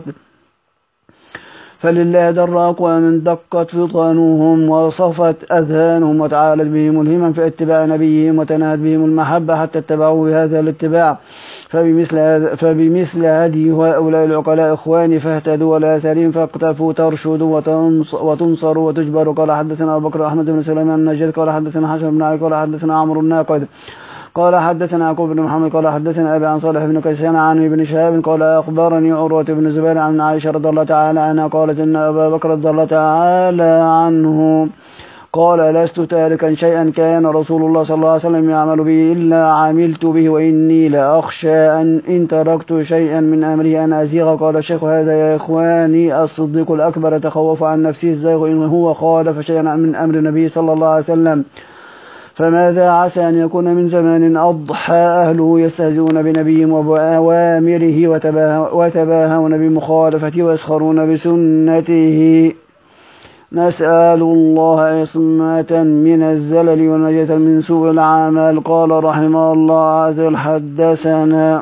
فلله در أقوام دقت فطانهم وصفت أذهانهم وتعالت بهم الهمم في اتباع نبيهم وتنهت بهم المحبة حتى اتبعوا بهذا الاتباع فبمثل هذا فبمثل هدي هؤلاء العقلاء إخواني فاهتدوا ولا آثارهم فاقتفوا ترشدوا وتنصروا وتجبروا. قال حدثنا أبو بكر أحمد بن سليمان النجد قال حدثنا حسن بن علي قال حدثنا عمرو الناقد قال حدثنا يعقوب بن محمد قال حدثنا أبي عن صالح بن كيسان عن ابن شهاب قال أخبرني عروة بن زبير عن عائشة رضي الله تعالى عنها قالت إن أبا بكر رضي الله تعالى عنه قال لست تاركا شيئا كان رسول الله صلى الله عليه وسلم يعمل به إلا عملت به وإني لأخشى أن إن تركت شيئا من أمري أن أزيغ. قال الشيخ هذا يا إخواني الصديق الأكبر تخوف عن نفسه الزيغ إن هو خالف شيئا من أمر النبي صلى الله عليه وسلم فماذا عسى أن يكون من زمان أضحى أهله يستهزئون بنبيهم وبأوامره وتباهون بمخالفته ويسخرون بسنته. نسأل الله عصمة من الزلل ونجاة من سوء العمل. قال رحمه الله عز وجل حدثنا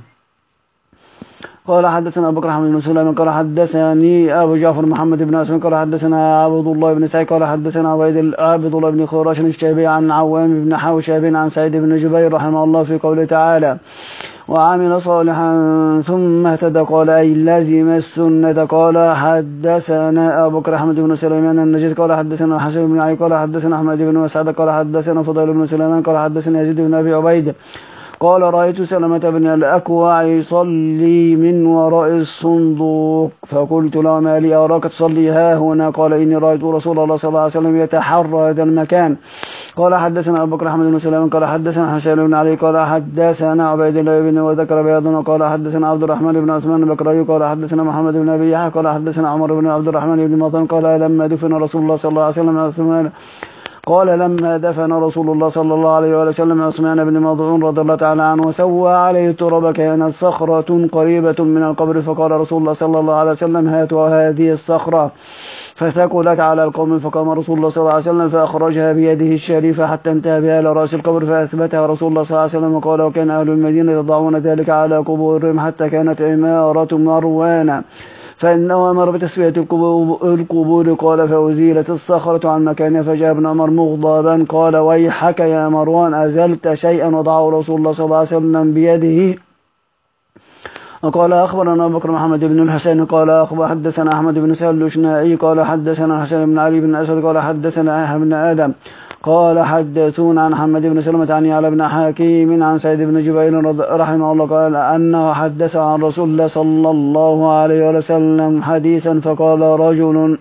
قال حدثنا أبو بكر أحمد بن سليمان قال حدثني أبو جعفر محمد بن عثمان قال حدثنا عبد الله بن سعيد قال حدثنا عبد الله بن خراش الشعبي عن عوام بن حوشب عن سعيد بن جبير رحمه الله في قوله تعالى وعمل صالحا ثم اهتدى قال أي لازم السنة. قال حدثنا أبو بكر أحمد بن سليمان النجد قال حدثنا حسن بن علي قال حدثنا أحمد بن مسعد قال حدثنا فضيل بن سليمان قال حدثنا يزيد بن أبي عبيد قال رأيت سلمة بن الأكوع يصلي من وراء الصندوق فقلت له ما لي أراك تصلي ها هنا قال إني رأيت رسول الله صلى الله عليه وسلم يتحرى هذا المكان. قال حدثنا أبو بكر أحمد بن سليمان قال حدثنا حسين بن علي قال حدثنا عبيد الله بن وذكر بياضا قال حدثنا عبد الرحمن بن عثمان البكري قال حدثنا محمد بن أبي يحيى قال حدثنا عمر بن عبد الرحمن بن مطن قال لما دفن رسول الله صلى الله عليه وسلم عثمان قال لما دفن رسول الله صلى الله عليه وسلم عثمان بن مظعون رضي الله تعالى عنه وسوى عليه التراب كانت صخرة قريبة من القبر فقال رسول الله صلى الله عليه وسلم هاتوا هذه الصخرة فثقلت على القوم فقام رسول الله صلى الله عليه وسلم فأخرجها بيده الشريفة حتى انتهى بها إلى رأس القبر فأثبتها رسول الله صلى الله عليه وسلم وقال وكان أهل المدينة يضعون ذلك على قبورهم حتى كانت عمارة مروان فإنه أمر بتسوية القبور قال فأزيلت الصخرة عن مكانها فجاء ابن عمر مغضبا قال ويحك يا مروان أزلت شيئا وضعه رسول الله صلى الله عليه وسلم بيده. وقال أخبرنا أبو بكر محمد بن الحسين قال أخبر حدثنا أحمد بن سهل الشنائي قال حدثنا حسين بن علي بن أسد قال حدثنا أحمد بن آدم قال حدثون عن محمد بن سلمة عن يعلى بن حكيم عن سعيد بن جبير رحمه الله قال أنه حدث عن رسول الله صلى الله عليه وسلم حديثا فقال رجل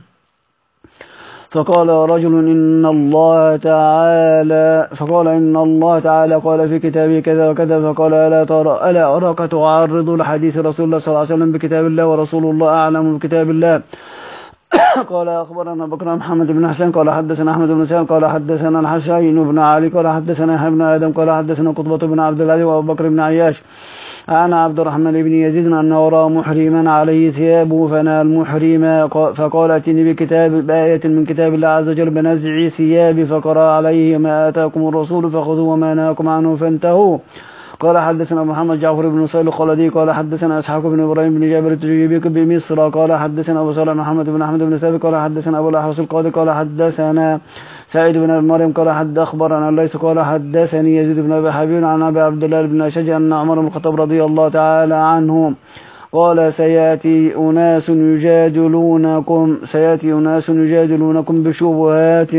فقال رجل إن الله تعالى فقال إن الله تعالى قال في كتابه كذا وكذا فقال ألا ترى ألا أراك تعرض لحديث رسول الله صلى الله عليه وسلم بكتاب الله ورسول الله أعلم بكتاب الله. قال أخبرنا بكر محمد بن حسين قال حدثنا أحمد بن سعيد قال حدثنا الحسين بن علي قال حدثنا يحيى بن آدم قال حدثنا قطبة بن عبد العزيز وأبو بكر بن عياش عن عبد الرحمن بن يزيد أنه رأى محرما عليه ثيابه فنهى المحرم فقال ائتني بكتاب بآية من كتاب الله عز وجل بنزع ثيابي فقرأ عليه ما آتاكم الرسول فخذوه وما نهاكم عنه فانتهوا. قال حدثنا محمد جعفر بن نصير الخلدي قال حدثنا اسحاق بن ابراهيم بن جابر التجيبي بمصر قال حدثنا ابو صالح محمد بن احمد بن ثابت قال حدثنا ابو الاحوص القاضي قال حدثنا سعيد بن ابي مريم قال حد اخبرنا الليث قال حدثني يزيد بن ابي حبيب عن ابي عبد الله بن اشج ان عمر بن الخطاب رضي الله تعالى عنه قال سياتي اناس يجادلونكم سياتي اناس يجادلونكم بشبهات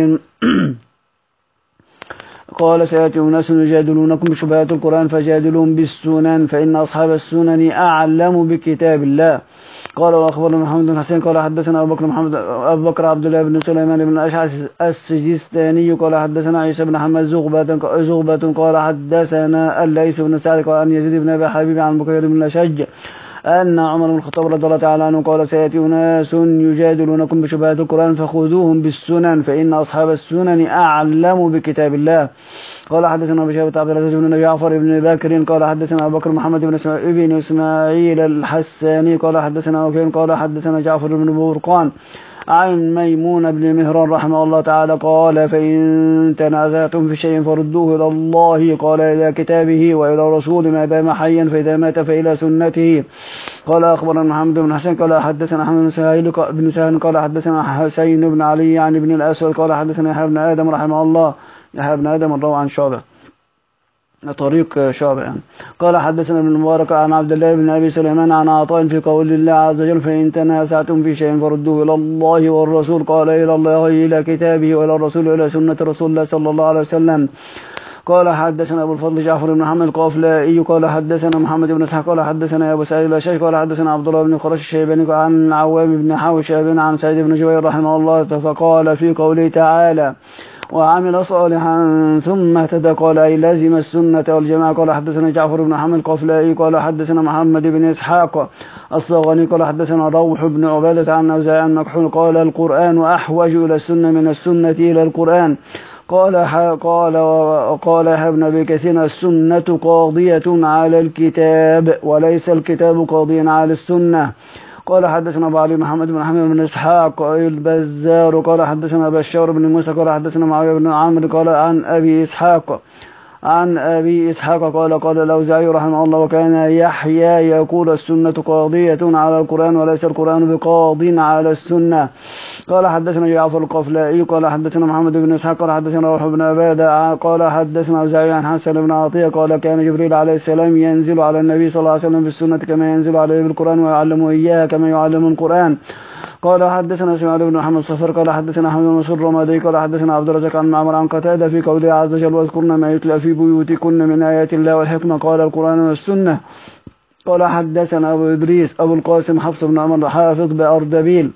قال سيأتي أناس يجادلونكم بشبهات القرآن فجادلون بالسنن فإن أصحاب السنن أعلم بكتاب الله. قال وأخبرنا محمد بن حسين قال حدثنا أبو بكر محمد أبو بكر عبد الله بن سليمان بن الأشعث السجستاني قال حدثنا عيسى بن حماد زغبة زغبة قال حدثنا الليث بن سعد قال عن يزيد بن أبي حبيب عن بكير بن الأشج أن عمر بن الخطاب رضي الله تعالى عنه قال سيأتي أناس يجادلونكم بشبهات القرآن فخذوهم بالسنن فإن أصحاب السنن أعلم بكتاب الله. قال حدثنا بشيبة عبد العزيز بن جعفر بن بكر قال حدثنا أبو بكر محمد بن إسماعيل الحساني قال حدثنا وكيع قال حدثنا جعفر بن برقان عن ميمون بن مهران رحمه الله تعالى قال فإن تنازعتم في شيء فردوه إلى الله قال إلى كتابه وإلى الرسول ما دام حيا فإذا مات فإلى سنته. قال أخبرنا محمد بن حسين قال حدثنا أحمد بن سهيل بن سهيل قال حدثنا حسين بن علي عن ابن الأسود قال حدثنا يحيى بن آدم رحمه الله يحيى بن آدم الروى عن شعبة طريق شعبة يعني. قال حدثنا ابن المبارك عن عبد الله بن أبي سليمان عن عطاء في قول الله عز وجل فإن تنازعتم في شيء فردوه إلى الله والرسول قال إلى الله إلى كتابه وإلى الرسول إلى سنة رسول الله صلى الله عليه وسلم. قال حدثنا أبو الفضل جعفر بن محمد القافلائي قال حدثنا محمد بن إسحاق قال حدثنا أبو سعيد الأشعري قال حدثنا عبد الله بن خرش الشيباني عن عوام بن حوشب عن سعيد بن جبير رحمه الله فقال في قوله تعالى وعمل صالحا ثم اهتدى قال أي لازم السنة والجماعة. قال حدثنا جعفر بن محمد القافلائي قال حدثنا محمد بن إسحاق الصغني قال حدثنا روح بن عبادة عن أوزاعي عن مكحول قال القرآن أحوج إلى السنة من السنة إلى القرآن. قال قال قال ابن أبي كثير السنة قاضية على الكتاب وليس الكتاب قاضيا على السنة. قال حدثنا أبو علي محمد بن حميد بن إسحاق البزار قال حدثنا بشار بن موسى قال حدثنا معاوية بن عمرو قال عن أبي إسحاق عن أبي إسحاق قال قال الأوزاعي رحمه الله وكان يحيى يقول السنة قاضية على القرآن وليس القرآن بقاض على السنة. قال حدثنا جعفر القافلائي قال حدثنا محمد بن إسحاق قال حدثنا روح بن عبادة قال حدثنا الأوزاعي عن حسن بن عطية قال كان جبريل عليه السلام ينزل على النبي صلى الله عليه وسلم بالسنة كما ينزل عليه بالقرآن ويعلمه إياها كما يعلم القرآن. قال حدثنا اسماعيل بن محمد الصفر قال حدثنا احمد بن منصور الرمادي قال حدثنا عبد الرزاق عن معمر عن قتادة في قوله عز وجل واذكرن ما يتلى في بيوتكن من آيات الله والحكمة قال القرآن والسنة. قال حدثنا أبو إدريس أبو القاسم حفص بن عمر حافظ بأردبيل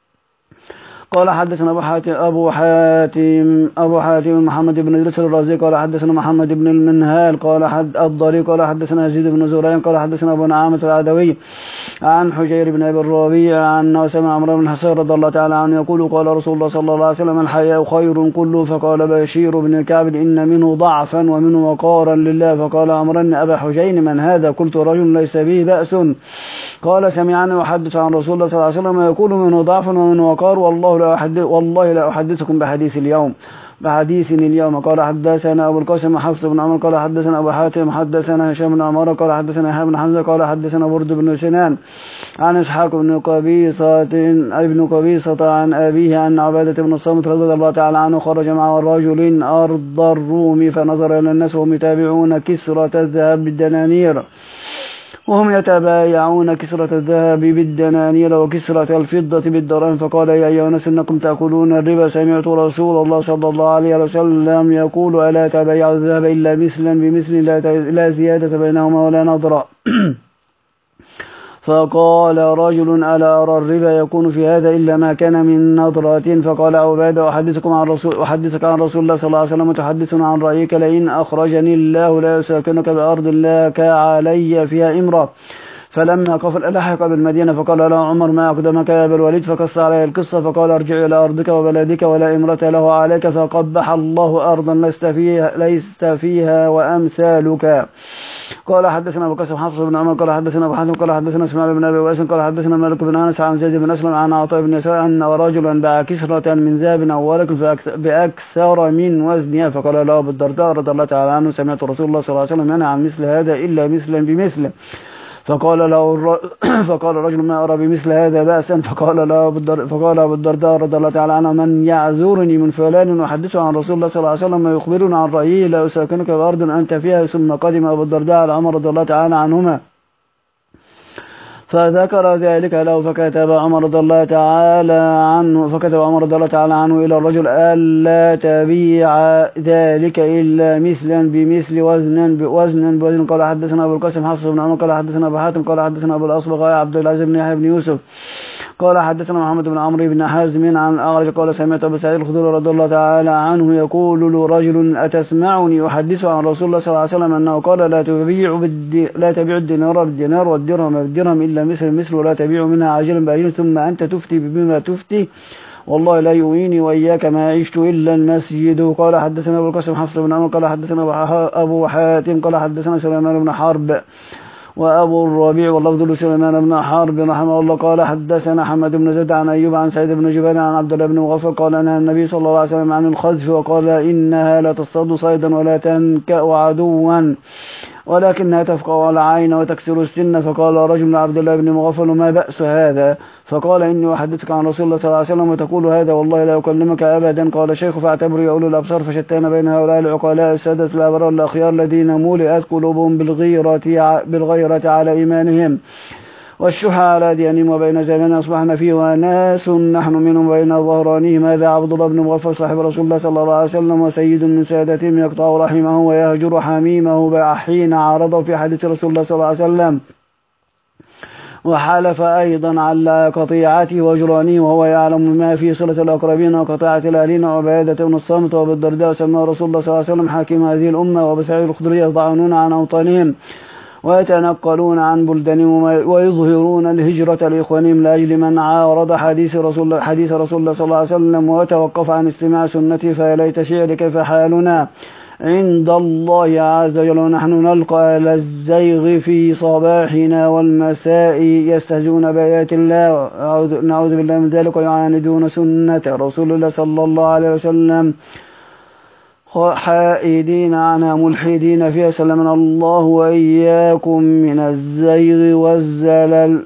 قال حدثنا أبو حاتم أبو حاتم أبو حاتم محمد بن إدريس الرازي قال حدثنا محمد بن المنهال قال حد الضري قال حدثنا يزيد بن زريع قال حدثنا أبو نعامة العدوي عن حجير بن أبي الربيع عن سمع عمرو بن حصين رضي الله تعالى عنه يقول قال رسول الله صلى الله عليه وسلم الحياء خير كله. فقال بشير بن كعب إن منه ضعفا ومنه وقارا لله. فقال عمرو أبا حجين من هذا؟ قلت رجل ليس به بأس. قال سمعني يحدث عن رسول الله صلى الله عليه وسلم يقول منه ضعف ومنه وقار والله لا أحدث والله لا أحدثكم بحديث اليوم بحديث اليوم. قال حدثنا أبو القاسم حفص بن عمر قال حدثنا أبو حاتم حدثنا هشام بن عمار قال حدثنا يحيى بن حمزة قال حدثنا برد بن سنان عن إسحاق بن قبيصة ابن قبيصة عن أبيه أن عبادة بن الصامت رضي الله تعالى عنه خرج مع رجل أرض الروم فنظر إلى الناس وهم يتابعون كسرة الذهب بالدنانير وهم يتبايعون كسرة الذهب بالدنانير وكسرة الفضة بالدراهم. فقال يا أيها الناس إنكم تأكلون الربا سمعت رسول الله صلى الله عليه وسلم يقول ألا تبايعوا الذهب إلا مثلا بمثل لا زيادة بينهما ولا نظر. فقال رجل ألا أرى الربا يكون في هذا إلا ما كان من نظرة. فقال عبادة أحدثكم عن رسول أحدثك عن رسول الله صلى الله عليه وسلم وتحدثنا عن رأيك لئن أخرجني الله لا يساكنك بأرض لك علي فيها إمرة فلما قفل لحق بالمدينة فقال له عمر ما أقدمك يا أبا الوليد، فقص عليه القصة فقال ارجع إلى أرضك وبلدك ولا إمرة له عليك، فقبح الله أرضا لست فيها, ليست فيها وأمثالك. قال حدثنا أبو قاسم حفص بن عمر قال حدثنا أبو حاتم قال حدثنا اسماعيل بن أبي وائل قال حدثنا مالك بن أنس عن زيد بن أسلم عن عطاء بن يسار أن رجلا باع كسرة من ذهب أو ورق بأكثر من وزنها، فقال له أبو الدرداء رضي الله تعالى عنه سمعت رسول الله صلى الله عليه وسلم ينهى عن مثل هذا إلا مثلا بمثله. فقال له الر... فقال الرجل ما أرى بمثل هذا بأسا، فقال له أبو الدرداء فقال أبو الدرداء رضي الله تعالى عنه من يعذرني من فلان وحدثه عن رسول الله صلى الله عليه وسلم ويخبرني عن رأيه لا أساكنك بأرض أنت فيها. ثم قدم أبو الدرداء على عمر رضي الله تعالى عنهما فذكر ذلك له، فكتب عمر رضي الله تعالى عنه فكتب عمر رضي الله تعالى عنه إلى الرجل ألا تبيع ذلك إلا مثلا بمثل وزنا بوزنا بوزن. قال حدثنا أبو القاسم حفص بن عمر قال حدثنا أبو حاتم قال حدثنا أبو الأصبغ عبد العزيز بن يحيى بن يوسف قال حدثنا محمد بن عمرو بن حازم عن الأعرج قال سمعت أبو سعيد الخدري رضي الله تعالى عنه يقول لرجل أتسمعني أحدث عن رسول الله صلى الله عليه وسلم أنه قال لا تبيع بالدي لا تبيع الدينار بالدينار والدرهم بالدرهم إلا مثل مثل ولا تبيع منها عاجلا بأجل ثم أنت تفتي بما تفتي والله لا يؤيني وإياك ما عشت إلا المسجد. قال حدثنا أبو القاسم حفص بن عمر قال حدثنا أبو حاتم قال حدثنا سليمان بن حرب وأبو الربيع واللفظ لسليمان بن حرب رحمه الله قال حدثنا حمد بن زيد عن أيوب عن سعيد بن جبير عن عبد الله بن مغفر قال نهى النبي صلى الله عليه وسلم عن الخذف وقال إنها لا تصطاد صيدا ولا تنكأ عدوا ولكنها تفقع العين وتكسر السن. فقال رجل لعبد الله بن مغفل ما بأس هذا؟ فقال إني أحدثك عن رسول الله صلى الله عليه وسلم وتقول هذا والله لا أكلمك أبدا. قال الشيخ فاعتبروا يا أولي الأبصار فشتان بين هؤلاء العقلاء السادة الأبرار الأخيار الذين ملئت قلوبهم بالغيرة بالغيرة على إيمانهم والشح على دينهم وبين زمان أصبحنا فيه وناس نحن منهم بين ظهرانهم. هذا عبد الله بن مغفل صاحب رسول الله صلى الله عليه وسلم وسيد من سادتهم يقطع رحمه ويهجر حميمه حين عارضه في حديث رسول الله صلى الله عليه وسلم، وحلف أيضا على قطيعته وجرانه وهو يعلم ما في صلة الأقربين وقطاعة الأهلين. وعبادة بن الصامت وأبو الدرداء سمى رسول الله صلى الله عليه وسلم حاكم هذه الأمة. وأبو سعيد الخدري يضعنون عن أوطانهم ويتنقلون عن بلدانهم ويظهرون الهجرة لإخوانهم لأجل من عارض حديث رسول حديث رسول الله صلى الله عليه وسلم وتوقف عن استماع سنته. فليت شعر كيف حالنا عند الله عز وجل ونحن نلقى أهل الزيغ في صباحنا والمساء يستهزئون بآيات الله نعوذ بالله من ذلك ويعاندون سنة رسول الله صلى الله عليه وسلم حائدين عنها ملحدين فيها سلمنا الله وإياكم من الزيغ والزلل.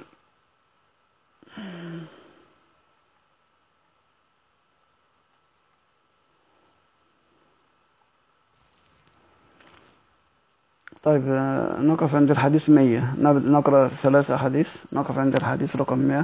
طيب نقف عند الحديث مية، نقرأ ثلاثة حديث. نقف عند الحديث رقم مية.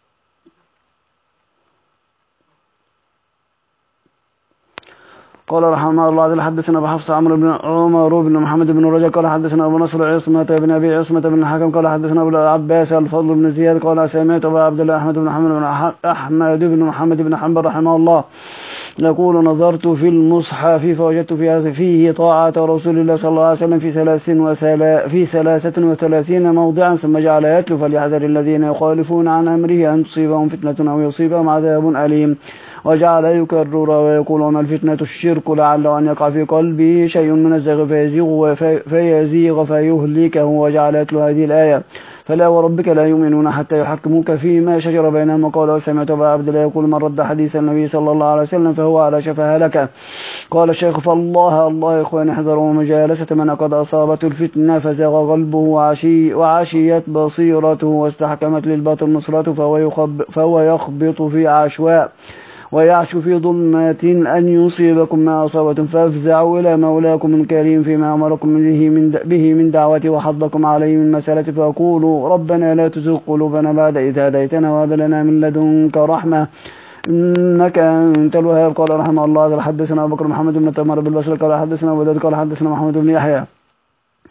قال رحمه الله تعالى حدثنا أبو حفص عمرو بن عمر بن محمد بن رجاء قال حدثنا أبو نصر عصمة بن أبي عصمة بن الحكم قال حدثنا أبو العباس الفضل بن زياد قال سمعت أبو عبد الله أحمد بن محمد بن أحمد بن محمد بن حنبل رحمه الله يقول نظرت في المصحف فوجدت فيه, فيه طاعة رسول الله صلى الله عليه وسلم في ثلاث وثلا في ثلاثة وثلاثين موضعا ثم جعل يتلو فليحذر الذين يخالفون عن أمره أن تصيبهم فتنة أو يصيبهم عذاب أليم. وجعل يكرر ويقول وما الفتنة الشرك لعله أن يقع في قلبه شيء من الزيغ فيزيغ, فيزيغ فيهلكه. وجعل يتلو هذه الآية فلا وربك لا يؤمنون حتى يحكموك فيما شجر بينهم. وقال وسمعت أبا عبد الله يقول من رد حديث النبي صلى الله عليه وسلم فهو على شفا هلكة. قال الشيخ فالله الله يا إخواني احذروا مجالسة من قد أصابته الفتنة فزاغ قلبه وعشي وعشيت بصيرته واستحكمت للباطل نصرته فهو, يخب فهو يخبط في عشواء ويعش في ظلمات أن يصيبكم ما أصابتم فافزعوا إلى مولاكم الكريم فيما أمركم به من, به من دعوته وحضكم عليه من مسألة فأقولوا ربنا لا تزغ قلوبنا بعد إذ هديتنا وهب لنا من لدنك رحمة إنك أنت الوهاب. قال رحمه الله حدثنا أبو بكر محمد بن تمر بالبصري قال حدثنا أبو داود قال حدثنا محمد بن يحيى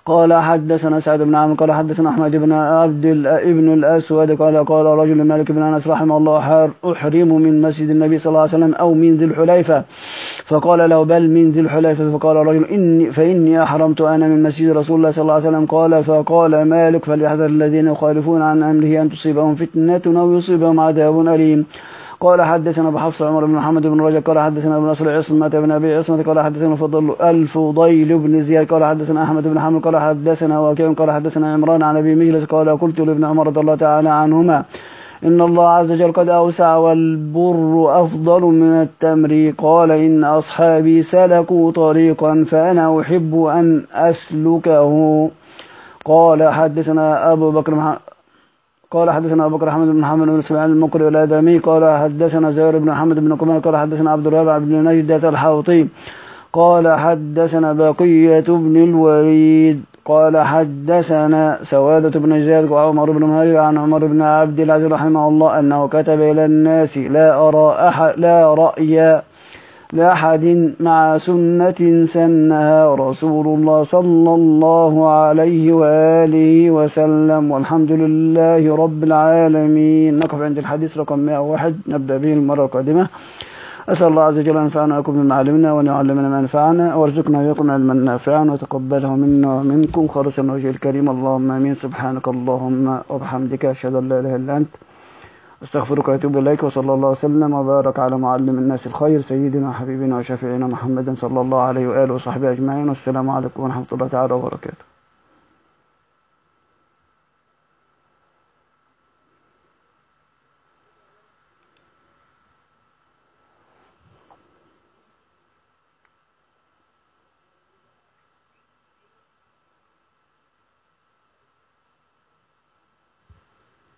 قال حدثنا سعد بن عمرو قال حدثنا أحمد بن عبد ابن الأسود قال قال رجل مالك بن أنس رحمه الله أحرم من مسجد النبي صلى الله عليه وسلم أو من ذي الحليفة؟ فقال له بل من ذي الحليفة. فقال رجل إني فإني أحرمت أنا من مسجد رسول الله صلى الله عليه وسلم. قال فقال مالك فليحذر الذين يخالفون عن أمره أن تصيبهم فتنة أو يصيبهم عذاب أليم. قال حدثنا أبو حفص عمر بن محمد بن رجب قال حدثنا ابن نصر عصمة بن أبي عصمة قال حدثنا الفضل الفضيل بن زياد قال حدثنا أحمد بن حنبل قال حدثنا وكيع قال حدثنا عمران عن أبي مجلس قال قلت لابن عمر رضي الله تعالى عنهما إن الله عز وجل قد أوسع والبر أفضل من التمر. قال إن أصحابي سلكوا طريقا فأنا أحب أن أسلكه. قال حدثنا أبو بكر محمد قال حدثنا أبو بكر أحمد بن محمد بن سليمان المقري الآدمي قال حدثنا زهير بن محمد بن قمر قال حدثنا عبد الرابع بن نجدة الحوطي قال حدثنا بقية بن الوليد قال حدثنا سوادة بن زياد وعمر بن مهاجر عن عمر بن عبد العزيز رحمه الله أنه كتب إلى الناس لا أرى أحد لا رأي لأحد مع سنة سنها رسول الله صلى الله عليه وآله وسلم والحمد لله رب العالمين. نقف عند الحديث رقم مئة وواحد نبدأ به المرة القادمة. أسأل الله عز وجل أن ينفعنا ويكون بما علمنا وأن يعلمنا ما ينفعنا وارزقنا وإياكم علما نافعا وتقبله منا ومنكم خالصا وجه الكريم اللهم آمين. سبحانك اللهم وبحمدك أشهد أن لا إله إلا أنت استغفرك واتوب اليك وصلى الله وسلم وبارك على معلم الناس الخير سيدنا وحبيبنا وشفيعنا محمد صلى الله عليه واله وصحبه اجمعين والسلام عليكم ورحمه الله تعالى وبركاته.